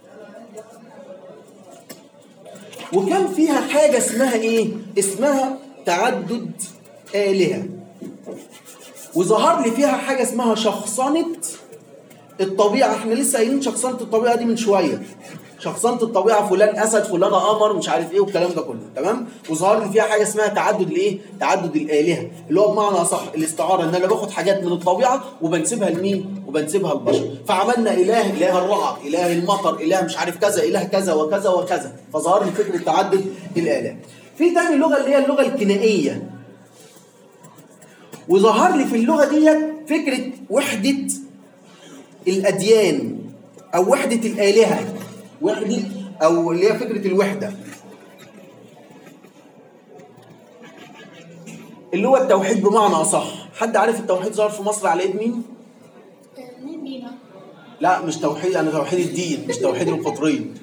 وكان فيها حاجه اسمها ايه؟ اسمها تعدد آلهة، وظهر لي فيها حاجه اسمها شخصنه الطبيعه. احنا لسه قايلين شخصنه الطبيعه دي من شويه. شخصنه الطبيعه فلان اسد فلان قمر مش عارف ايه والكلام ده كله. تمام. وظهر لي فيها حاجه اسمها تعدد الايه؟ تعدد الالهه، اللي هو بمعنى اصح الاستعاره، ان انا باخد حاجات من الطبيعه وبنسبها لمين؟ وبنسبها للبشر. فعملنا اله الرعد، اله المطر، اله مش عارف كذا، اله كذا وكذا وكذا. فظهر لي فكره تعدد الالهه. في تاني لغه اللي هي اللغه الكنائيه، وظهر لي في اللغه ديت فكره وحده الاديان او وحده الالهه، وحده او اللي هي فكره الوحده، اللي هو التوحيد بمعنى اصح. حد عارف التوحيد ظهر في مصر على يد مين؟ مين بينا؟ لا مش توحيد، انا توحيد الدين مش توحيد القطرين.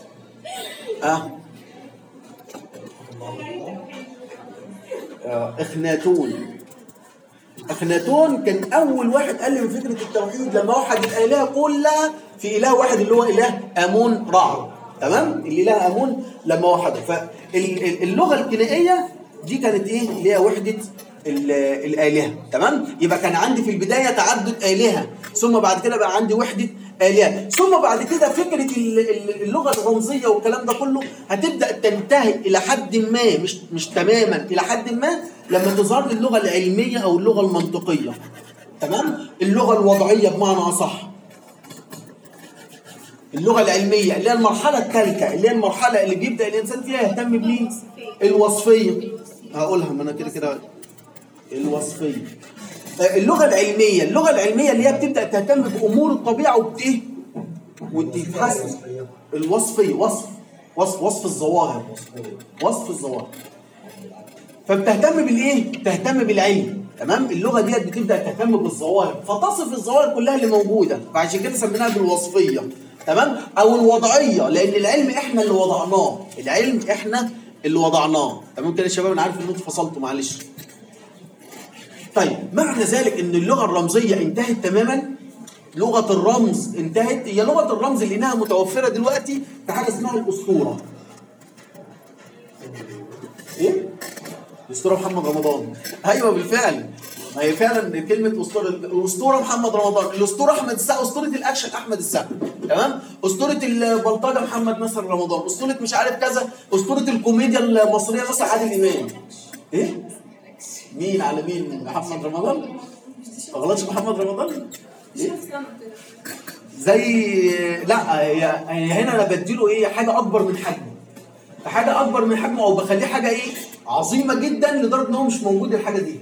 اخناتون. اخناتون كان اول واحد قال لي بفكره التوحيد لما وحد الالهه كلها في اله واحد اللي هو اله امون رع. تمام. الاله امون لما وحده. فاللغه الكنائيه دي كانت ايه؟ اللي هي وحده الالهه. تمام. يبقى كان عندي في البدايه تعدد الهه، ثم بعد كده بقى عندي وحده آلهة، ثم بعد كده فكرة اللغة الرمزية والكلام ده كله هتبدأ تنتهي إلى حد ما، مش تماما، إلى حد ما لما تظهر لي اللغة العلمية أو اللغة المنطقية. تمام؟ اللغة الوضعية بمعنى أصح. اللغة العلمية اللي هي المرحلة الثالثة، اللي هي المرحلة اللي بيبدأ الإنسان فيها يهتم بمين؟ الوصفية. هقولها ما أنا كده الوصفية. اللغة العلمية، اللغة العلمية اللي هي بتبدأ تهتم بأمور الطبيعة وتتحسن. الوصفية وصف الظواهر، وصف الظواهر. فبتهتم بالإيه؟ تهتم بالعلم. تمام. اللغة دي بتبدأ تهتم بالظواهر، فتصف الظواهر كلها اللي موجودة، فعشان كده سميناها بالوصفية. تمام. أو الوضعية، لأن العلم إحنا اللي وضعناه، العلم إحنا اللي وضعناه. تمام كده يا شباب؟ أنا عارف إن أنتوا فصلتوا معلش. طيب معنى ذلك ان اللغه الرمزيه انتهت تماما. لغه الرمز انتهت. هي لغه الرمز اللي انها متوفره دلوقتي في حاجه اسمها الاسطوره. ايه؟ الاسطوره محمد رمضان. ايوه بالفعل، ما هي فعلا كلمه اسطوره. الاسطوره محمد رمضان، الاسطوره احمد السقا، اسطوره الاكشن احمد السقا. تمام. اسطوره البلطجه محمد نصر رمضان، اسطوره مش عارف كذا، اسطوره الكوميديا المصريه مثلا عادل امام. ايه؟ مين على مين؟ محمد رمضان؟ ما غلطش محمد رمضان؟ إيه؟ زي لا هي هنا انا بديله ايه؟ حاجه اكبر من حجمه. حاجه اكبر من حجمه او بخليه حاجه ايه؟ عظيمه جدا لدرجه ان هو مش موجود الحاجه دي.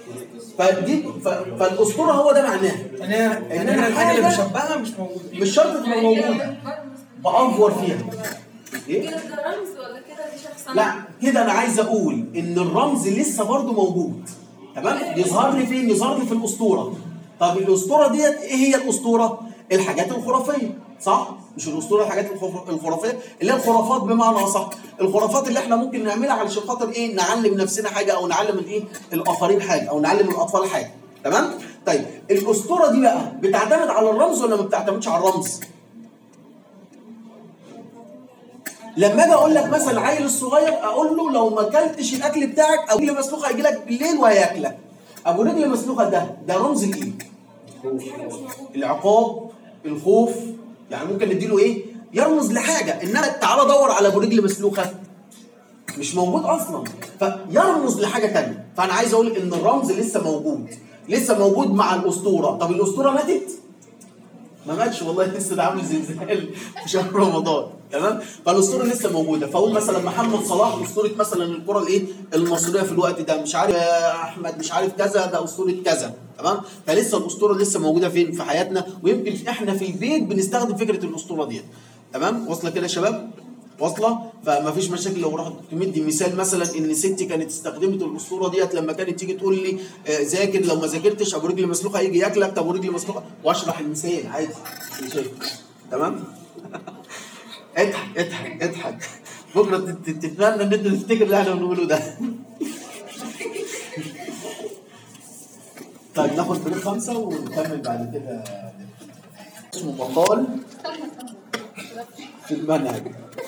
فالاسطوره هو ده معناها. ان انا الحاجه اللي بشبهها مش موجوده. مش شرط تبقى موجوده. بأفور فيها. ايه؟ كده ده رمز ولا كده دي شخصنة؟ لا كده انا عايز اقول ان الرمز لسه برضه موجود. تمام. يظهر لي فين؟ يظهر لي في الاسطوره. طب الاسطوره ديت ايه هي الاسطوره؟ الحاجات الخرافيه، صح؟ مش الاسطوره الحاجات الخرافيه اللي هي الخرافات بمعنى اصح. الخرافات اللي احنا ممكن نعملها علشان خاطر ايه؟ نعلم نفسنا حاجه او نعلم الايه؟ الاخرين حاجه او نعلم الاطفال حاجه. تمام؟ طيب الاسطوره دي بقى بتعتمد على الرمز ولا ما بتعتمدش على الرمز؟ لما اجي اقول لك مثلا العيل الصغير اقول له لو ما اكلتش الاكل بتاعك ابو رجل مسلوخه هيجي لك بالليل وهياكلك. ابو رجل مسلوخه ده رمز لايه؟ العقاب، الخوف. يعني ممكن نديله ايه؟ يرمز لحاجه. انما تعالى دور على ابو رجل مسلوخه مش موجود اصلا، فيرمز لحاجه ثانيه. فانا عايز اقول ان الرمز لسه موجود، لسه موجود مع الاسطوره. طب الاسطوره ماتت؟ ما ماتش والله، لسه ده عامل زلزال في شهر رمضان. تمام؟ فالاسطوره لسه موجوده. فاقول مثلا محمد صلاح اسطوره مثلا الكره الايه المصريه في الوقت ده، مش عارف احمد مش عارف كذا ده اسطوره كذا. تمام؟ فلسه الاسطوره لسه موجوده فين في حياتنا، ويمكن احنا في البيت بنستخدم فكره الاسطوره ديت. تمام؟ واصله كده يا شباب؟ واصله؟ فما فيش مشاكل. لو رحت تمدي مثال مثلا ان ستي كانت استخدمت الاسطوره ديت لما كانت تيجي تقول لي ذاكر، لو ما ذاكرتش ابو رجل مسلوقه هيجي ياكلك، طب ابو رجل مسلوقه، واشرح المثال عادي مش شايف. تمام؟ اضحك اضحك اضحك، بكره تتمنى ان انت تفتكر اللي احنا بنقوله ده. طيب ناخد بريك 5 ونكمل بعد كده. اسمه مقال في المنهج.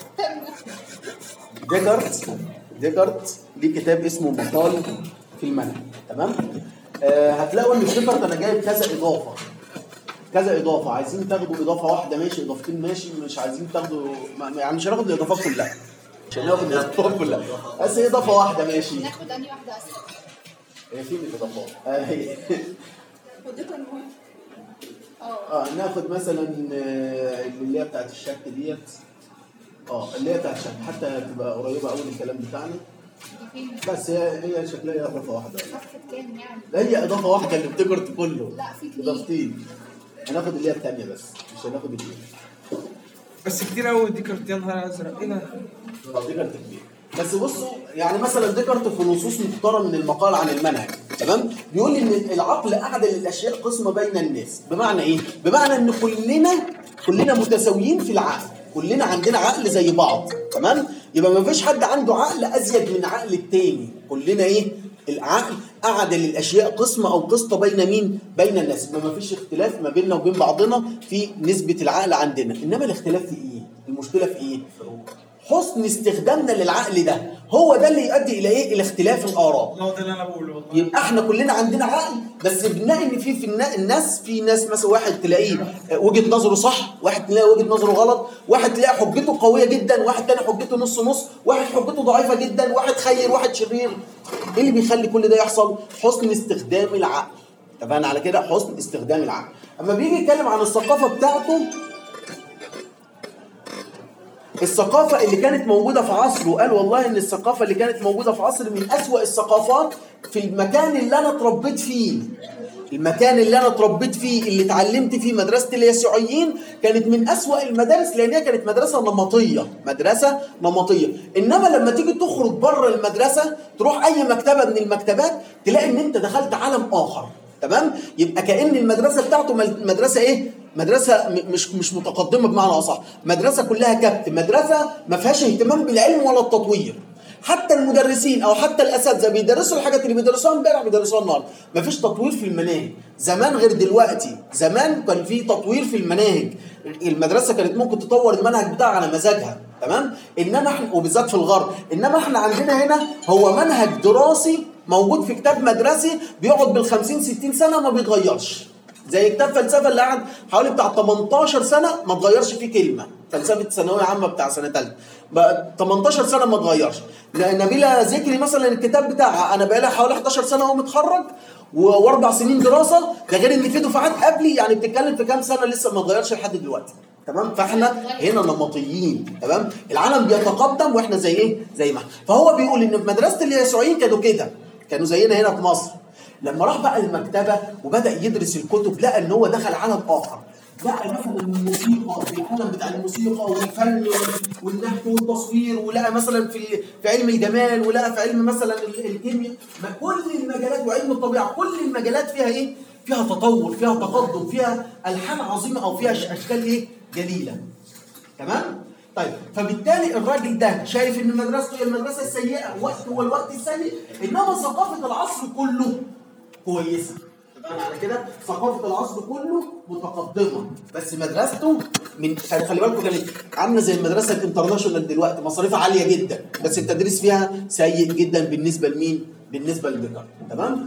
ديكارت ليه كتاب اسمه مقال في المنهج. تمام؟ هتلاقوا ان ديكارت انا جايب كذا اضافه، عايزين تاخدوا اضافه واحده ماشي، اضافتين ماشي، مش عايزين تاخدوا يعني مش هناخد الاضافات كلها، مش هناخد الاضافات كلها، بس اضافه واحده ماشي. ناخد انهي واحده اسهل؟ هي في الاضافات وديكور مهم. ناخد مثلا اللي هي بتاعت الشك ديت، اللي هي بتاعت الشك حتى تبقى قريبه قوي للكلام بتاعنا. بس هي شكلها اضافه واحده. صفحه كام يعني؟ لا هي اضافه واحده اللي بتجرت كله. لا في 2 اضافتين. هناخد اللي هي الثانيه بس، مش هناخد الاثنين. بس كتير قوي ديكارت، يا نهار ازرق ايه ده؟ ديكارت كبير. بس بصوا يعني مثلا ديكارت في نصوص مختاره من المقال عن المنهج. تمام؟ بيقول ان العقل اعدل الاشياء قسمه بين الناس. بمعنى ايه؟ بمعنى ان كلنا متساويين في العقل، كلنا عندنا عقل زي بعض. تمام؟ يبقى ما فيش حد عنده عقل ازيد من عقل التاني، كلنا ايه؟ العقل اعدل الاشياء قسمه او قسطه بين مين؟ بين الناس. ما فيش اختلاف ما بيننا وبين بعضنا في نسبه العقل عندنا، انما الاختلاف في ايه؟ المشكله في ايه؟ حسن استخدامنا للعقل ده هو ده اللي يؤدي الى ايه؟ الى اختلاف الاراء. هو ده اللي انا بقوله والله. يبقى احنا كلنا عندنا عقل، بس بنلاقي ان في الناس، في ناس مثلا واحد تلاقيه وجهه نظره صح، واحد تلاقي وجهه نظره غلط، واحد تلاقي حجته قويه جدا، واحد تاني حجته نص نص، واحد حجته ضعيفه جدا، واحد خير واحد شرير. ايه اللي بيخلي كل ده يحصل؟ حسن استخدام العقل. اتفقنا على كده؟ حسن استخدام العقل. اما بيجي يتكلم عن الثقافه بتاعته، الثقافة اللي كانت موجودة في عصره، قال والله إن الثقافة اللي كانت موجودة في عصر من أسوأ الثقافات في المكان اللي أنا اتربيت فيه. المكان اللي أنا اتربيت فيه، اللي اتعلمت فيه، مدرسة اليسوعيين، كانت من أسوأ المدارس، لأن هي كانت مدرسة نمطية. إنما لما تيجي تخرج بره المدرسة، تروح أي مكتبة من المكتبات، تلاقي إن أنت دخلت عالم آخر. تمام؟ يبقى كأن المدرسة بتاعته مدرسة إيه؟ مدرسة مش متقدمة بمعنى أصح، مدرسة كلها كبت، مدرسة ما فيهاش اهتمام بالعلم ولا التطوير. حتى المدرسين أو حتى الأساتذة بيدرسوا الحاجات اللي بيدرسوها امبارح بيدرسوها النهارده، ما فيش تطوير في المناهج. زمان غير دلوقتي، زمان كان في تطوير في المناهج، المدرسة كانت ممكن تطور المنهج بتاعها على مزاجها. تمام؟ إنما احنا وبالذات في الغرب، إنما احنا عندنا هنا هو منهج دراسي موجود في كتاب مدرسي بيقعد بال50-60 سنة ما بيتغيرش. زي كتاب فلسفه اللي قعد حوالي بتاع 18 سنه ما اتغيرش فيه كلمه، فلسفه ثانويه عامه بتاع سنه ثالثه بقى 18 سنه ما اتغيرش. نبيله ذكري مثلا الكتاب بتاعها انا بقى لها حوالي 11 سنه وهو متخرج و4 سنين دراسه، ده غير ان في دفعات قبلي، يعني بتتكلم في كام سنه لسه ما اتغيرش لحد دلوقتي. تمام؟ فاحنا هنا نمطيين. تمام؟ العالم بيتقدم واحنا زي ايه؟ زي ما احنا. فهو بيقول ان في مدرسه اليسوعيين كانوا كده، كانوا زينا هنا في مصر. لما راح بقى المكتبة وبدأ يدرس الكتب، لقى ان هو دخل عالم آخر. لقى مثلا الموسيقى، في العالم بتاع الموسيقى والفن والنحت والتصوير، ولقى مثلا في علم الجمال، ولقى في علم مثلا الكيمياء، كل المجالات، وعلم الطبيعة، كل المجالات فيها ايه؟ فيها تطور، فيها تقدم، فيها ألحان عظيمة أو فيها أشكال ايه؟ جليلة. تمام؟ طيب فبالتالي الراجل ده شايف ان مدرسته هي المدرسة السيئة، وقت هو الوقت السيء، انما ثقافة العصر كله كويسه. اتفقنا على كده؟ ثقافه العصر كله متقدمه، بس مدرسته من خلي بالكم كانت عامله زي المدرسه الانترناشونال دلوقتي، مصاريفها عاليه جدا، بس التدريس فيها سيء جدا بالنسبه لمين؟ بالنسبه للدكاتره. تمام؟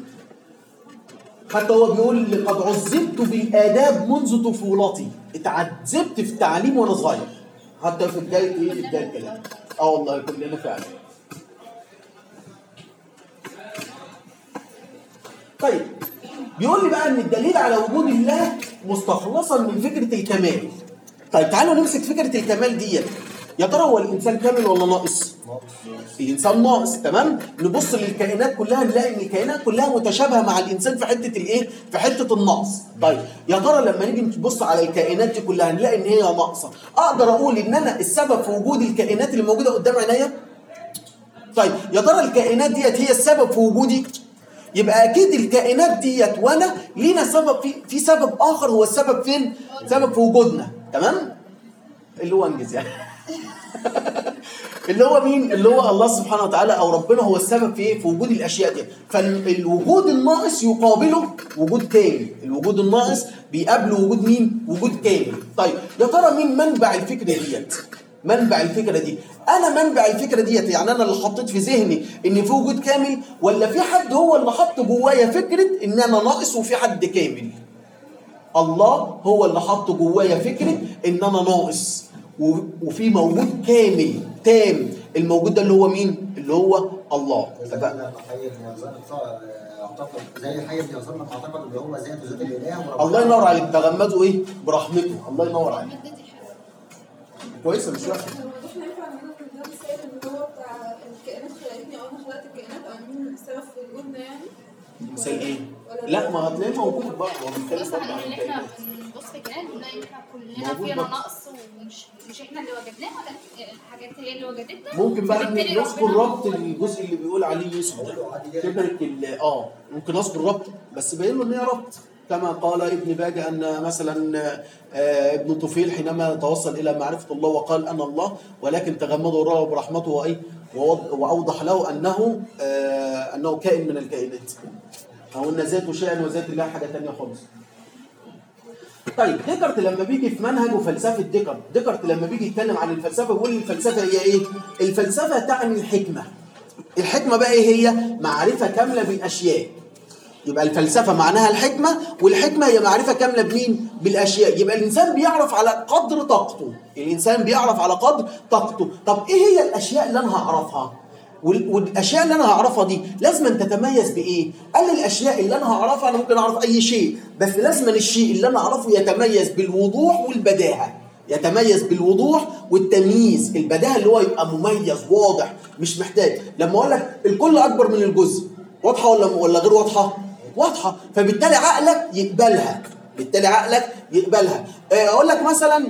حتى هو بيقول قد عذبت بالاداب منذ طفولتي، اتعذبت في التعليم وانا صغير. حتى في بدايه ايه؟ في بدايه الكلام. والله كلنا فعلا. طيب بيقول لي بقى ان الدليل على وجود الله مستخلصا من فكره الكمال. طيب تعالوا نمسك فكره الكمال ديت. يا ترى هو الانسان كامل ولا ناقص؟ الانسان ناقص، تمام؟ نبص للكائنات كلها نلاقي ان الكائنات كلها متشابهه مع الانسان في حته الايه؟ في حته النقص. طيب يا ترى لما نيجي نبص على الكائنات دي كلها نلاقي ان هي ناقصه، اقدر اقول ان انا السبب في وجود الكائنات اللي موجوده قدام عينيا؟ طيب يا ترى الكائنات ديت هي السبب في وجودي؟ يبقى اكيد الكائنات ديت وانا لينا سبب في سبب اخر هو السبب فين؟ سبب في وجودنا، تمام؟ اللي هو انجز يعني اللي هو مين؟ اللي هو الله سبحانه وتعالى او ربنا هو السبب في ايه؟ في وجود الاشياء دي. فالوجود الناقص يقابله وجود كامل، الوجود الناقص بيقابله وجود مين؟ وجود كامل. طيب يا ترى مين منبع الفكره ديت؟ منبع الفكره دي، انا منبع الفكره ديت يعني انا اللي حطيت في ذهني ان في وجود كامل، ولا في حد هو اللي حط جوايا فكره ان انا ناقص وفي حد كامل؟ الله هو اللي حط جوايا فكره ان انا ناقص وفي موجود كامل تام. الموجود ده اللي هو مين؟ اللي هو الله. زي الحي اللي يظن معتقد اللي هو ذات وذات الاله. الله ينور عليك، تغمده ايه؟ برحمته. الله ينور عليك. كويسه مش وحشه. احنا ينفع نقول ان ده مثال اللي هو بتاع الكائنات خلقتني او انا خلقت الكائنات او مين السبب في وجودنا يعني؟ مثال ايه؟ لا ما هتلاقيه موجود برضه، هو بيتكلم بص برضه على عن ان احنا الكائنات. بنبص في الكلام بنلاقي احنا كلنا فينا نقص ومش احنا اللي وجدناه ولا الحاجات هي اللي وجدتنا. ممكن بقى فبالتالي نذكر ربنا ربط الجزء اللي بيقول عليه يوسف ده. فكره ممكن اذكر ربط بس باين له ان هي ربط. كما قال ابن باجة أن مثلا ابن طفيل حينما توصل إلى معرفة الله وقال أنا الله، ولكن تغمده الله برحمته وأوضح له أنه كائن من الكائنات، أو أن ذاته شيئا وذات الله حاجة تانية خالص. طيب ديكارت لما بيجي في منهج وفلسفة ديكارت لما بيجي يتكلم عن الفلسفة بيقول الفلسفة هي إيه؟ الفلسفة تعني الحكمة. الحكمة بقى إيه هي؟ معرفة كاملة بالأشياء. يبقى الفلسفة معناها الحكمة، والحكمة هي معرفة كاملة بمين؟ بالأشياء. يبقى الإنسان بيعرف على قدر طاقته، الإنسان بيعرف على قدر طاقته. طب إيه هي الأشياء اللي أنا هعرفها؟ والأشياء اللي أنا هعرفها دي لازم أن تتميز بإيه؟ قال الأشياء اللي أنا هعرفها أنا ممكن أعرف أي شيء، بس لازم الشيء اللي أنا أعرفه يتميز بالوضوح والبداهة، يتميز بالوضوح والتمييز. البداهة اللي هو يبقى مميز واضح، مش محتاج. لما أقول لك الكل أكبر من الجزء، واضحة ولا غير واضحة؟ واضحة. فبالتالي عقلك يقبلها، أقول لك مثلا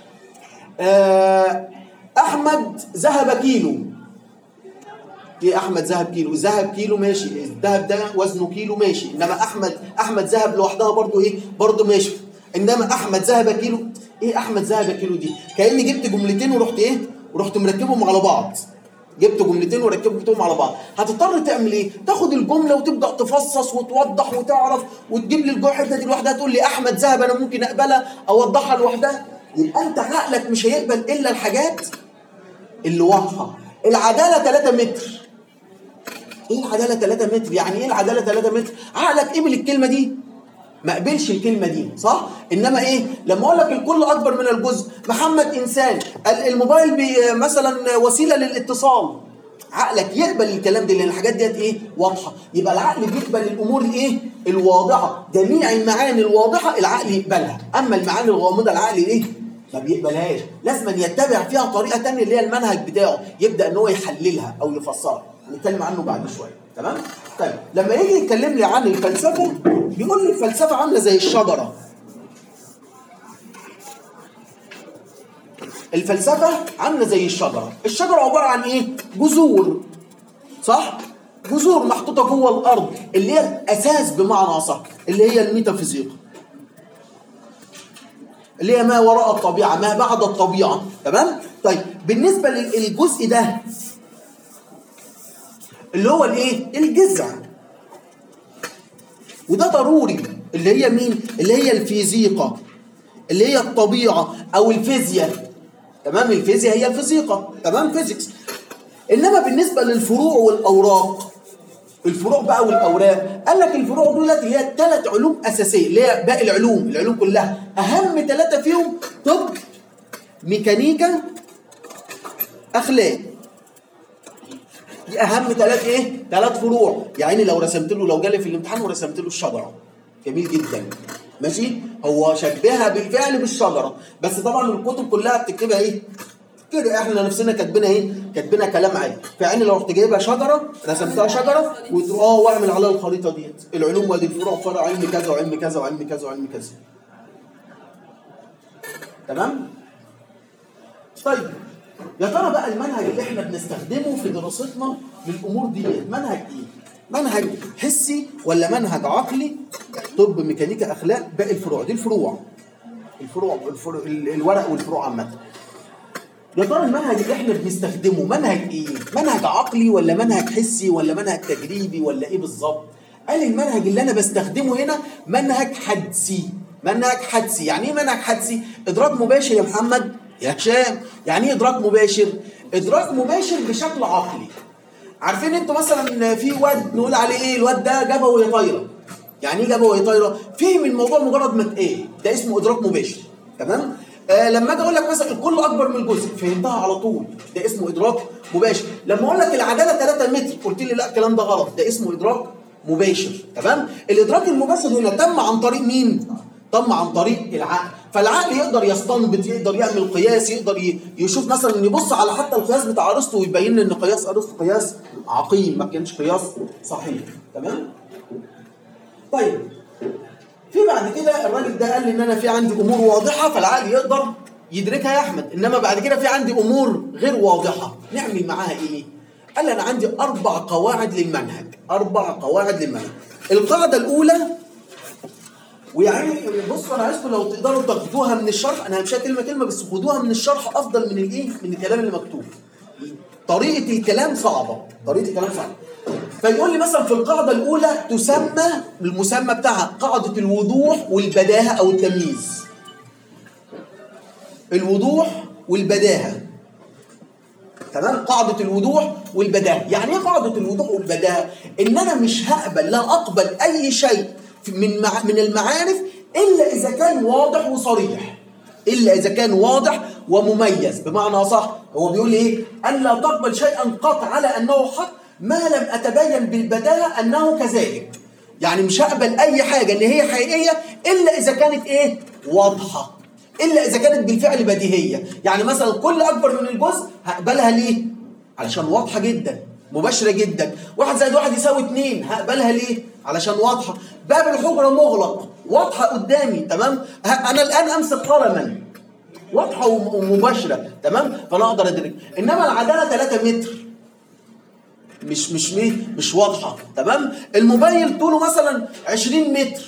أحمد ذهب كيلو. إيه أحمد ذهب كيلو؟ ذهب كيلو ماشي، الذهب ده وزنه كيلو ماشي، إنما أحمد ذهب لوحدها برضو إيه؟ برضو ماشي. إنما أحمد ذهب كيلو، إيه أحمد ذهب كيلو دي؟ كأني جبت جملتين ورحت مركبهم على بعض. جبت جملتين وركبتهم على بعض. هتضطر تعمل ايه؟ تاخد الجمله وتبدا تفصص وتوضح وتعرف وتجيب لي الحته دي لوحدها، تقول لي احمد ذهب انا ممكن اقبلها اوضحها لوحدها. يبقى انت عقلك مش هيقبل الا الحاجات اللي واضحه. العداله 3 متر. ايه العداله 3 متر؟ يعني ايه العداله 3 متر؟ عقلك قبل الكلمه دي؟ ما قبلش الكلمه دي، صح؟ انما ايه؟ لما اقول لك الكل اكبر من الجزء، محمد انسان، الموبايل مثلا وسيله للاتصال، عقلك يقبل الكلام ده لان الحاجات ديت ايه؟ واضحه. يبقى العقل بيقبل الامور الايه؟ الواضحه. جميع المعاني الواضحه العقل يقبلها، اما المعاني الغامضه العقل ايه؟ ما بيقبلهاش. لازم يتبع فيها طريقه ثانيه اللي هي المنهج بتاعه، يبدا ان هو يحللها او يفسرها. هنتكلم عنه بعد شويه، تمام؟ طيب لما يجي يتكلم لي عن الفلسفه بيقول لي الفلسفه عامله زي الشجره. الفلسفه عامله زي الشجره. الشجره عباره عن ايه؟ جذور، صح؟ جذور محطوطه جوه الارض اللي هي الاساس بمعنى اصح، اللي هي الميتافيزيقا، اللي هي ما وراء الطبيعه، ما بعد الطبيعه، تمام؟ طيب بالنسبه للجزء ده اللي هو الايه؟ الجذع. وده ضروري، اللي هي مين؟ اللي هي الفيزيقا، اللي هي الطبيعه او الفيزياء، تمام؟ الفيزياء هي الفيزيقا، تمام؟ فيزيكس. انما بالنسبه للفروع والاوراق، الفروع بقى والاوراق، قال لك الفروع دول اللي هي 3 علوم اساسيه، اللي هي باقي العلوم كلها، اهم 3 فيهم طب، ميكانيكا، اخلاق. دي اهم 3 ايه؟ 3 فروع. يعني لو رسمت له، لو جالي في الامتحان ورسمت له الشجره، جميل جدا. ماشي، هو شبهها بالفعل بالشجره، بس طبعا الكتب كلها بتكتبها ايه كده، احنا نفسنا كاتبينها ايه، كاتبينها كلام عادي. فعين لو رحت جايبها شجره، رسمتها شجره واعمل عليها الخريطه ديت، العلوم وادي الفروع، فرع علم كذا وعلم كذا وعلم كذا وعلم كذا. تمام؟ طيب يا ترى بقى المنهج اللي احنا بنستخدمه في دراستنا للامور دي منهج ايه؟ منهج حسي ولا منهج عقلي؟ طب، ميكانيكا، اخلاق، باقي الفروع دي الفروع الورق والفروع عامه. يا ترى المنهج اللي احنا بنستخدمه منهج ايه؟ منهج عقلي ولا منهج حسي ولا منهج تجريبي ولا ايه بالظبط؟ قال المنهج اللي انا بستخدمه هنا منهج حدسي. منهج حدسي، يعني ايه منهج حدسي؟ ادراك مباشر يا محمد يا هشام. يعني ايه ادراك مباشر؟ ادراك مباشر بشكل عقلي. عارفين انتوا مثلا في واد نقول عليه ايه؟ الواد ده جابه وهي طايره. يعني ايه جابه وهي طايره؟ فهم الموضوع مجرد ما اتقال، ده اسمه ادراك مباشر. تمام؟ لما اجي اقول لك مثلا الكل اكبر من الجزء، فهمتها على طول، ده اسمه ادراك مباشر. لما اقول لك العداله 3 متر، قلت لي لا الكلام ده غلط، ده اسمه ادراك مباشر. تمام؟ الادراك المباشر هنا تم عن طريق مين؟ تم عن طريق العقل. فالعقل يقدر يستنبط، يقدر يعمل قياس، يقدر يشوف مثلا، يبص على حتى القياس بتاع ارسطو ويبين لي ان قياس ارسطو قياس عقيم، ما كانش قياس صحيح. تمام؟ طيب، في بعد كده الراجل ده قال لي ان انا في عندي امور واضحه فالعقل يقدر يدركها يا احمد، انما بعد كده في عندي امور غير واضحه، نعمل معاها ايه؟ قال لي انا عندي 4 قواعد للمنهج. 4 قواعد للمنهج. القاعده الاولى، ويعني بصوا انا عايزكم لو تقدروا تاخدوها من الشرح، انا همشيها كلمه كلمه بس خدوها من الشرح افضل من الايه؟ من الكلام اللي مكتوب. طريقه الكلام صعبه، طريقه الكلام صعبه. فيقول لي مثلا في القاعده الاولى تسمى، المسمى بتاعها قاعده الوضوح والبداهه او التمييز. الوضوح والبداهه. تمام؟ قاعده الوضوح والبداهه. يعني ايه قاعده الوضوح والبداهه؟ ان انا مش هقبل، لا اقبل اي شيء من المعارف الا اذا كان واضح وصريح، الا اذا كان واضح ومميز. بمعنى صح، هو بيقول ايه؟ الا تقبل شيئا قط على انه حق ما لم اتبين بالبداهه انه كذلك. يعني مش هقبل اي حاجه ان هي حقيقيه الا اذا كانت ايه؟ واضحه، الا اذا كانت بالفعل بديهيه. يعني مثلا كل اكبر من الجزء هقبلها ليه؟ علشان واضحه جدا، مباشره جدا. 1 زائد 1 يساوي 2 هقبلها ليه؟ علشان واضحه. باب الحجره مغلق، واضحه قدامي. تمام؟ انا الان امسك قلما، واضحه ومباشره. تمام؟ فانا اقدر ادرك. انما العداله 3 متر مش واضحه. تمام؟ الموبايل طوله مثلا 20 متر،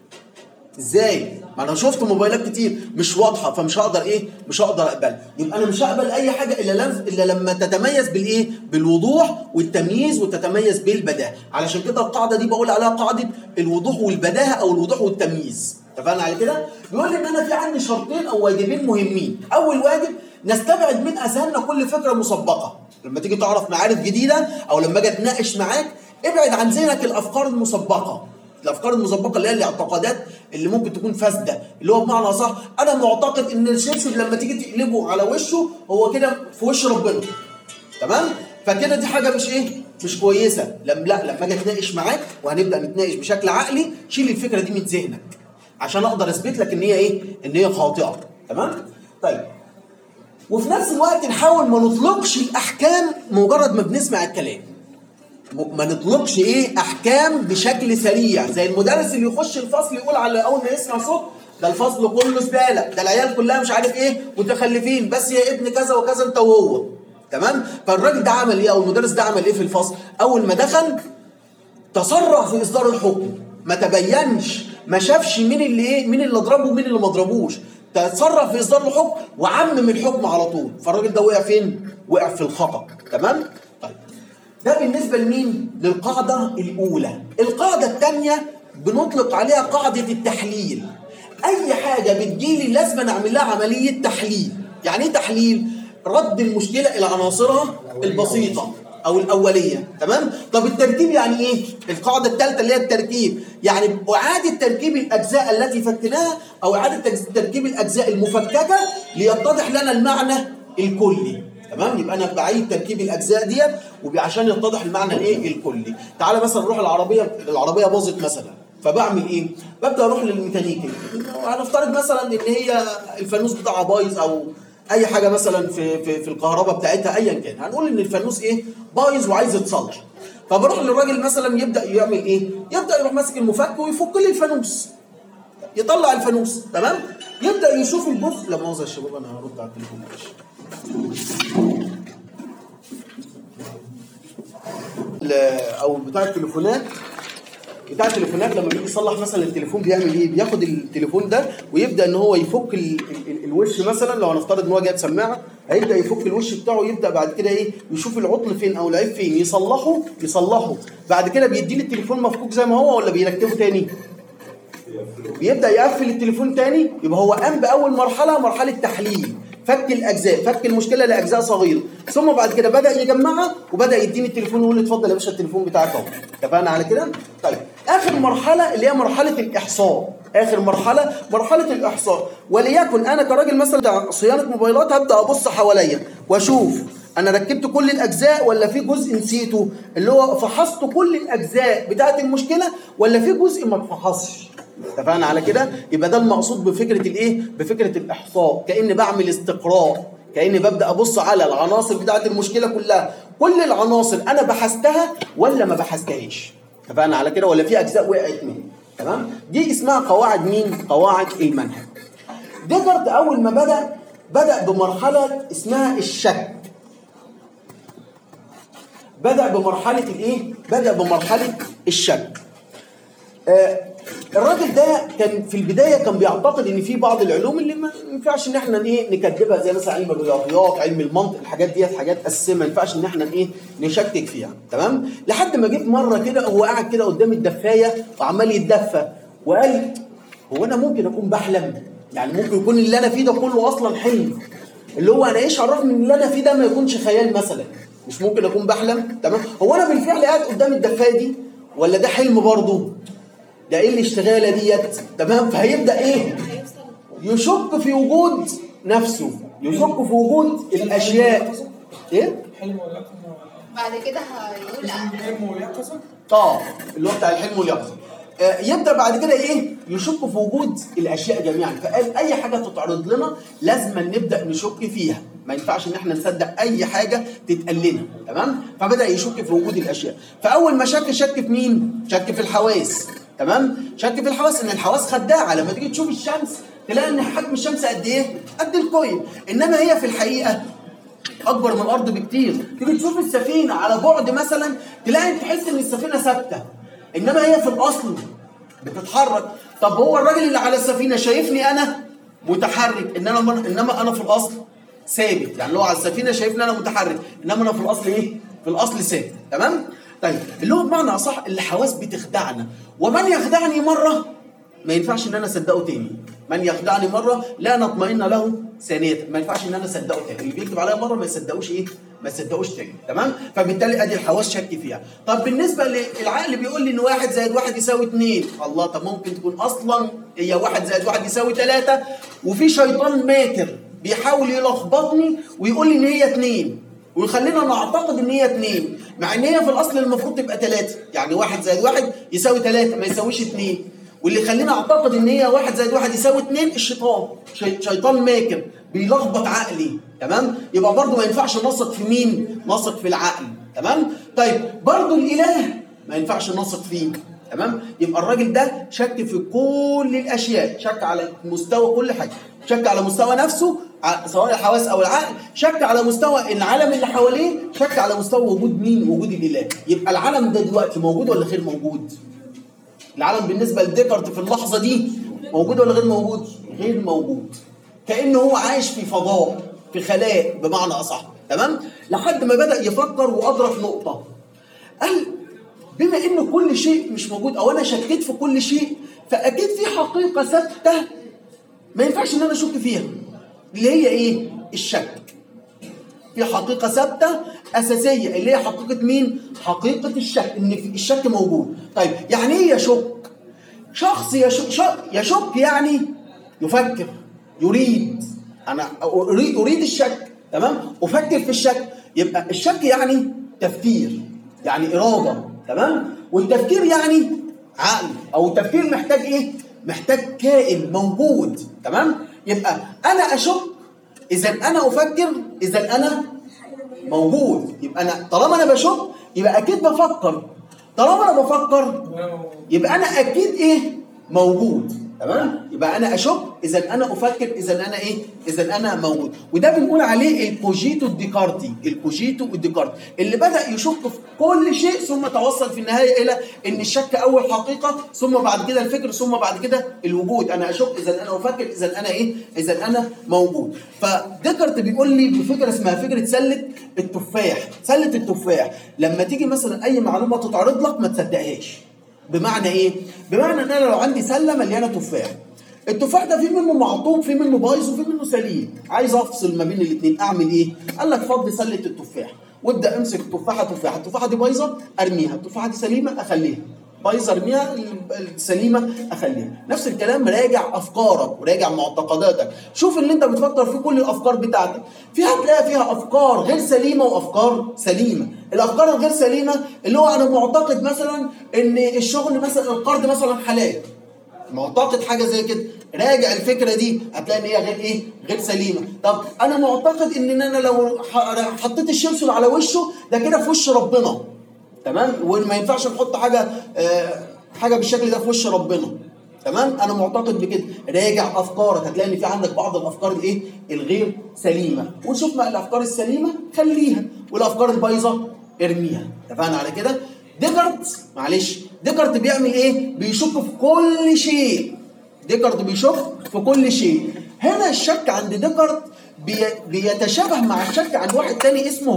ازاي؟ ما انا شفت موبايلات كتير مش واضحه، فمش هقدر ايه؟ مش هقدر اقبلها. يبقى انا مش هقبل اي حاجه الا لما تتميز بالايه؟ بالوضوح والتمييز وتتميز بالبداهه. علشان كده القاعده دي بقول عليها قاعده الوضوح والبداهه او الوضوح والتمييز. اتفقنا على كده؟ بيقول لي ان انا في عندي شرطين او واجبين مهمين. اول واجب، نستبعد من اذهاننا كل فكره مسبقه. لما تيجي تعرف معارف جديده او لما اجي اتناقش معاك، ابعد عن ذهنك الافكار المسبقه. الافكار المسبقه اللي هي الاعتقادات اللي ممكن تكون فاسده، اللي هو بمعنى صح انا معتقد ان الشبشب لما تيجي تقلبه على وشه هو كده في وش ربنا. تمام؟ فكده دي حاجه مش ايه؟ مش كويسه. لما اجي اتناقش معاك وهنبدا نتناقش بشكل عقلي، شيل الفكره دي من ذهنك عشان اقدر اثبت لك ان هي ايه؟ ان هي خاطئه. تمام؟ طيب، وفي نفس الوقت نحاول ما نطلقش الاحكام مجرد ما بنسمع الكلام. ما نطلقش ايه؟ احكام بشكل سريع، زي المدرس اللي يخش الفصل يقول على اول ما يسمع صوت ده الفصل كله زباله، ده العيال كلها مش عارف ايه متخلفين، بس يا ابن كذا وكذا انت وهو. تمام؟ فالراجل ده عمل ايه او المدرس ده عمل ايه في الفصل؟ اول ما دخل تسرع في اصدار الحكم، ما تبينش، ما شافش مين اللي ايه؟ مين اللي ضربه ومين اللي ما ضربوش، تسرع في اصدار الحكم وعمم الحكم على طول. فالراجل ده وقع فين؟ وقع في الخطأ. تمام؟ طيب، ده بالنسبة لمين؟ للقاعدة الأولى. القاعدة الثانية بنطلق عليها قاعدة التحليل. أي حاجة بتجيلي لازم نعمل لها عملية تحليل. يعني إيه تحليل؟ رد المشكلة إلى عناصرها البسيطة أو الأولية. تمام؟ طب الترتيب يعني إيه؟ القاعدة الثالثة اللي هي الترتيب، يعني إعادة تركيب الأجزاء التي فكناها أو إعادة تركيب الأجزاء المفككة ليتضح لنا المعنى الكلي. تمام؟ يبقى انا بعيد تركيب الاجزاء ديت وعشان يتضح المعنى الايه؟ الكلي. تعالى مثلا نروح العربيه باظت مثلا، فبعمل ايه؟ ببدا اروح للميكانيكي. هنفترض مثلا ان هي الفانوس بتاعها بايظ او اي حاجه مثلا في الكهرباء بتاعتها ايا كان، هنقول ان الفانوس ايه؟ بايظ وعايز يتصلح. فبروح للراجل مثلا يبدا يعمل ايه؟ يبدا يروح ماسك المفك ويفك لي الفانوس، يطلع الفانوس، تمام؟ يبدا يشوف الجزء. لا مؤاخذه يا شباب انا هرد على التليفون معلش. او بتاع التليفونات لما بيجي يصلح مثلا التليفون بيعمل ايه؟ بياخد التليفون ده ويبدا ان هو يفك الوش مثلا. لو هنفترض ان هو جايب سماعه هيبدا يفك الوش بتاعه، يبدا بعد كده ايه؟ يشوف العطل فين او العيب فين، يصلحه. بعد كده بيدي لي التليفون مفكوك زي ما هو ولا بيركبه تاني؟ بيبدا يقفل التليفون تاني. يبقى هو قام باول مرحله تحليل، فك الاجزاء، فك المشكله لاجزاء صغيره، ثم بعد كده بدا يجمعها وبدا يديني التليفون ويقول لي اتفضل يا باشا التليفون بتاعك اهو. اتفقنا على كده؟ طيب اخر مرحله اللي هي مرحله الاحصاء، اخر مرحله الاحصاء. وليكن انا كراجل مثلا صيانه موبايلات هبدا ابص حواليا واشوف انا ركبت كل الاجزاء ولا في جزء نسيته، اللي هو فحصت كل الاجزاء بتاعه المشكله ولا في جزء ما اتفحصش. اتفقنا على كده؟ يبقى ده المقصود بفكره الايه؟ بفكره الاحصاء. كاني بعمل استقراء، كاني ببدا ابص على العناصر بتاعه المشكله كلها، كل العناصر انا بحثتها ولا ما بحثتهاش. اتفقنا على كده؟ ولا في اجزاء وقعت مني. تمام؟ دي اسمها قواعد مين؟ قواعد المنهج. ديكارت اول ما بدا بمرحله اسمها الشك. بدا بمرحله الايه؟ بدا بمرحله الشك. الراجل ده كان في البدايه كان بيعتقد ان في بعض العلوم اللي ما ينفعش ان احنا ايه نكذبها، زي مثلا علم الرياضيات، علم المنطق، الحاجات ديت حاجات اساسيه ما ينفعش ان احنا ايه نشكك فيها. تمام؟ لحد ما جيت مره كده هو قاعد كده قدام الدفايه وعمال يتدفى وقال هو انا ممكن اكون بحلم؟ يعني ممكن يكون اللي انا فيه ده كله اصلا حلم، اللي هو انا ايش عرفني ان اللي انا فيه ده ما يكونش خيال مثلا؟ مش ممكن اكون بحلم؟ تمام؟ هو انا بالفعل قاعد قدام الدفايه دي ولا ده حلم برضه؟ ده ايه الاشتغاله ديت؟ تمام؟ فهيبدا ايه؟ يشك في وجود نفسه، يشك في وجود الاشياء. ايه؟ حلم ويقظة. بعد كده هيقول حلم ويقظة. اللي هو بتاع الحلم واليقظه. يبدا بعد كده ايه؟ يشك في وجود الاشياء جميعا. فقال اي حاجه تتعرض لنا لازم نبدا نشك فيها، ما ينفعش ان احنا نصدق اي حاجه تتقال لنا. تمام؟ فبدا يشك في وجود الاشياء. فاول ما شك في مين؟ شك في الحواس. تمام؟ شك في الحواس، ان الحواس خداعه. لما تيجي تشوف الشمس تلاقي ان حجم الشمس قد ايه؟ قد الكوين، انما هي في الحقيقه اكبر من الارض بكتير. تيجي تشوف السفينه على بعد مثلا تلاقي تحس ان السفينه ثابته، انما هي في الاصل بتتحرك. طب هو الراجل اللي على السفينه شايفني انا متحرك، انما انا في الاصل ثابت. يعني اللي هو على السفينه شايفني انا متحرك، انما انا في الاصل ايه؟ في الاصل ثابت. تمام؟ طيب اللي هو بمعنى اصح الحواس بتخدعنا، ومن يخدعني مره ما ينفعش ان انا اصدقه تاني. من يخدعني مره لا نطمئن له ثانيه، ما ينفعش ان انا اصدقه تاني. اللي بيكتب عليا مره ما يصدقوش ايه؟ ما يصدقوش تاني. تمام؟ فبالتالي ادي الحواس شك فيها. طب بالنسبه للعقل بيقول لي ان 1 زائد 1 يساوي 2. الله، طب ممكن تكون اصلا هي 1 زائد 1 يساوي 3 وفي شيطان ماكر بيحاول يلخبطني ويقول لي ان هي 2 ويخلينا نعتقد ان هي 2 مع ان هي في الاصل المفروض تبقى 3. يعني 1 زائد 1 يساوي 3 ما يساويش 2. واللي يخلينا اعتقد ان هي 1 زائد 1 يساوي 2 الشيطان. شيطان ماكر بيلخبط عقلي. تمام؟ يبقى برضه ما ينفعش نثق في مين؟ نثق في العقل. تمام؟ طيب برضه الاله ما ينفعش نثق فيه. تمام؟ يبقى الراجل ده شك في كل الاشياء، شك على مستوى كل حاجه، شك على مستوى نفسه سواء الحواس او العقل، شك على مستوى العالم اللي حواليه، شك على مستوى وجود مين؟ وجود الاله. يبقى العالم ده دلوقتي موجود ولا غير موجود؟ العالم بالنسبه لديكارت في اللحظه دي موجود ولا غير موجود؟ غير موجود. كانه هو عايش في فضاء، في خلاء بمعنى اصح. تمام؟ لحد ما بدا يفكر وادرك نقطه، قال بما ان كل شيء مش موجود او انا شكيت في كل شيء فاكيد في حقيقه ثابته ما ينفعش ان انا اشك فيها، اللي هي ايه؟ الشك. في حقيقه ثابته اساسيه اللي هي حقيقه مين؟ حقيقه الشك، ان الشك موجود. طيب يعني ايه يشك؟ شخص يشك يعني يفكر، يريد. انا اريد الشك. تمام؟ افكر في الشك. يبقى الشك يعني تفكير، يعني اراده. تمام؟ والتفكير يعني عقل او التفكير محتاج ايه؟ محتاج كائن موجود. تمام؟ يبقى انا اشك اذا انا افكر اذا انا موجود. يبقى انا طالما انا بشك يبقى اكيد بفكر، طالما انا بفكر يبقى انا اكيد ايه؟ موجود. تمام؟ يبقى انا اشك اذا انا افكر اذا انا ايه؟ اذا انا موجود. وده بنقول عليه الكوجيتو الديكارتي، الكوجيتو الديكارتي اللي بدا يشك في كل شيء ثم توصل في النهايه الى ان الشك اول حقيقه ثم بعد كده الفكر ثم بعد كده الوجود. انا اشك اذا انا افكر اذا انا ايه؟ اذا انا موجود. فديكارت بيقول لي بفكره اسمها فكره سله التفاح. سله التفاح لما تيجي مثلا اي معلومه تتعرض لك ما تصدقهاش. بمعنى ايه؟ بمعنى ان انا لو عندي سله مليانه تفاح، التفاح ده في منه معطوب في منه بايظ وفي منه سليم، عايز افصل ما بين الاثنين اعمل ايه؟ قال لك فضي سله التفاح وابدا امسك تفاحه تفاحه، التفاحه دي بايظه ارميها، التفاحه دي سليمه اخليها، بايظه ارميها، السليمه اخليها. نفس الكلام راجع افكارك وراجع معتقداتك، شوف اللي انت بتفكر فيه كل الافكار بتاعتك، هتلاقي فيها افكار غير سليمه وافكار سليمه. الافكار الغير سليمه اللي هو انا معتقد مثلا ان الشغل مثلا القرض مثلا حلال، معتقد حاجه زي كده، راجع الفكره دي هتلاقي ان هي غير ايه؟ غير سليمه. طب انا معتقد ان انا لو حطيت الشمسون على وشه ده كده في وش ربنا، تمام؟ وما ينفعش نحط حاجه بالشكل ده في وش ربنا، تمام؟ انا معتقد بكده، راجع افكارك هتلاقي ان في عندك بعض الافكار الايه؟ الغير سليمه، وشوف ما الافكار السليمه خليها والافكار البايظه ارميها. اتفقنا على كده؟ ديكارت بيعمل ايه؟ بيشك في كل شيء. ديكارت بيشك في كل شيء. هنا الشك عند ديكارت بيتشابه مع الشك عند واحد تاني اسمه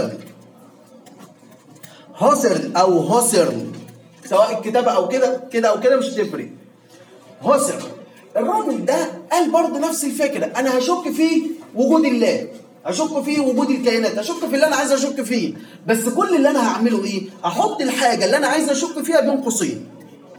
هوسرل او هوسرل، سواء الكتابه او كده او كده مش تفرق. هوسرل الراجل ده قال برضه نفس الفكره، انا هشك في وجود الله، هشك في وجود الكائنات، هشك في اللي انا عايز اشك فيه، بس كل اللي انا هعمله ايه؟ احط الحاجه اللي انا عايز اشك فيها بين قوسين.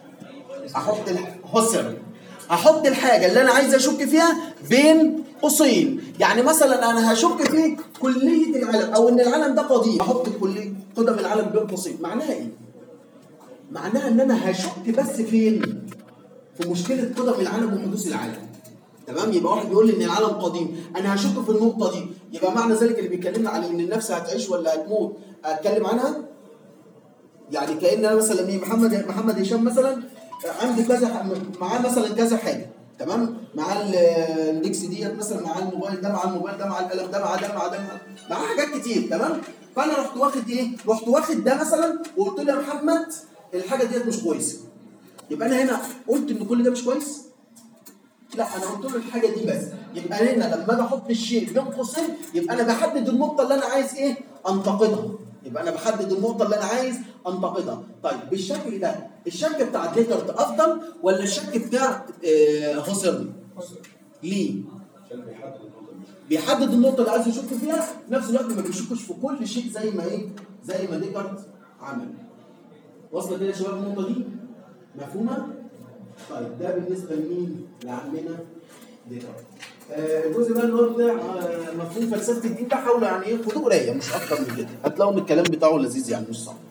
احط الحاجه اللي انا عايز اشك فيها بين قوسين. يعني مثلا انا هشك في كليه العالم او ان العالم ده قديم، احط كليه قدم العالم بين قوسين. معناها ايه؟ معناها ان انا هشك بس فين؟ في مشكله قدم العالم وحدوث العالم. تمام؟ يبقى واحد بيقول لي ان العالم قديم، انا هشك في النقطه دي، يبقى معنى ذلك اللي بيكلمنا على ان النفس هتعيش ولا هتموت اتكلم عنها. يعني كأن انا مثلا ايه؟ محمد هشام مثلا عندي كذا، معاه مثلا كذا حاجه، تمام؟ معاه الاكس ديت مثلا، معاه الموبايل ده، معاه الموبايل ده، معاه القلم ده، معاه حاجات كتير، تمام؟ فانا رحت واخد ايه؟ رحت واخد ده مثلا وقلت له يا محمد الحاجه ديت مش كويسه. يبقى انا هنا قلت ان كل ده مش كويس؟ لا، انا قلت له الحاجه دي بس. يبقى هنا لما اجي احط الشيء بين قوسين يبقى انا بحدد النقطه اللي انا عايز ايه؟ انتقدها. يبقى انا بحدد النقطه اللي انا عايز انتقدها. طيب بالشكل ده الشك بتاع ديكارت افضل ولا الشك بتاع هوسرل؟ ليه؟ بيحدد النقطه اللي عايز يشك فيها، في نفس الوقت ما بيشكش في كل شيء زي ما ايه؟ زي ما ديكارت عمل. واصله كده يا شباب النقطه دي؟ مفهومه؟ طيب ده بالنسبه لمين؟ لعمنا ديكارت. الجزء بقى اللي هو بتاع مفهوم فلسفه الدين ده، حاولوا يعني ايه؟ خدوه قرايه مش اكتر من كده، هتلاقوا ان الكلام بتاعه لذيذ يعني مش صعب.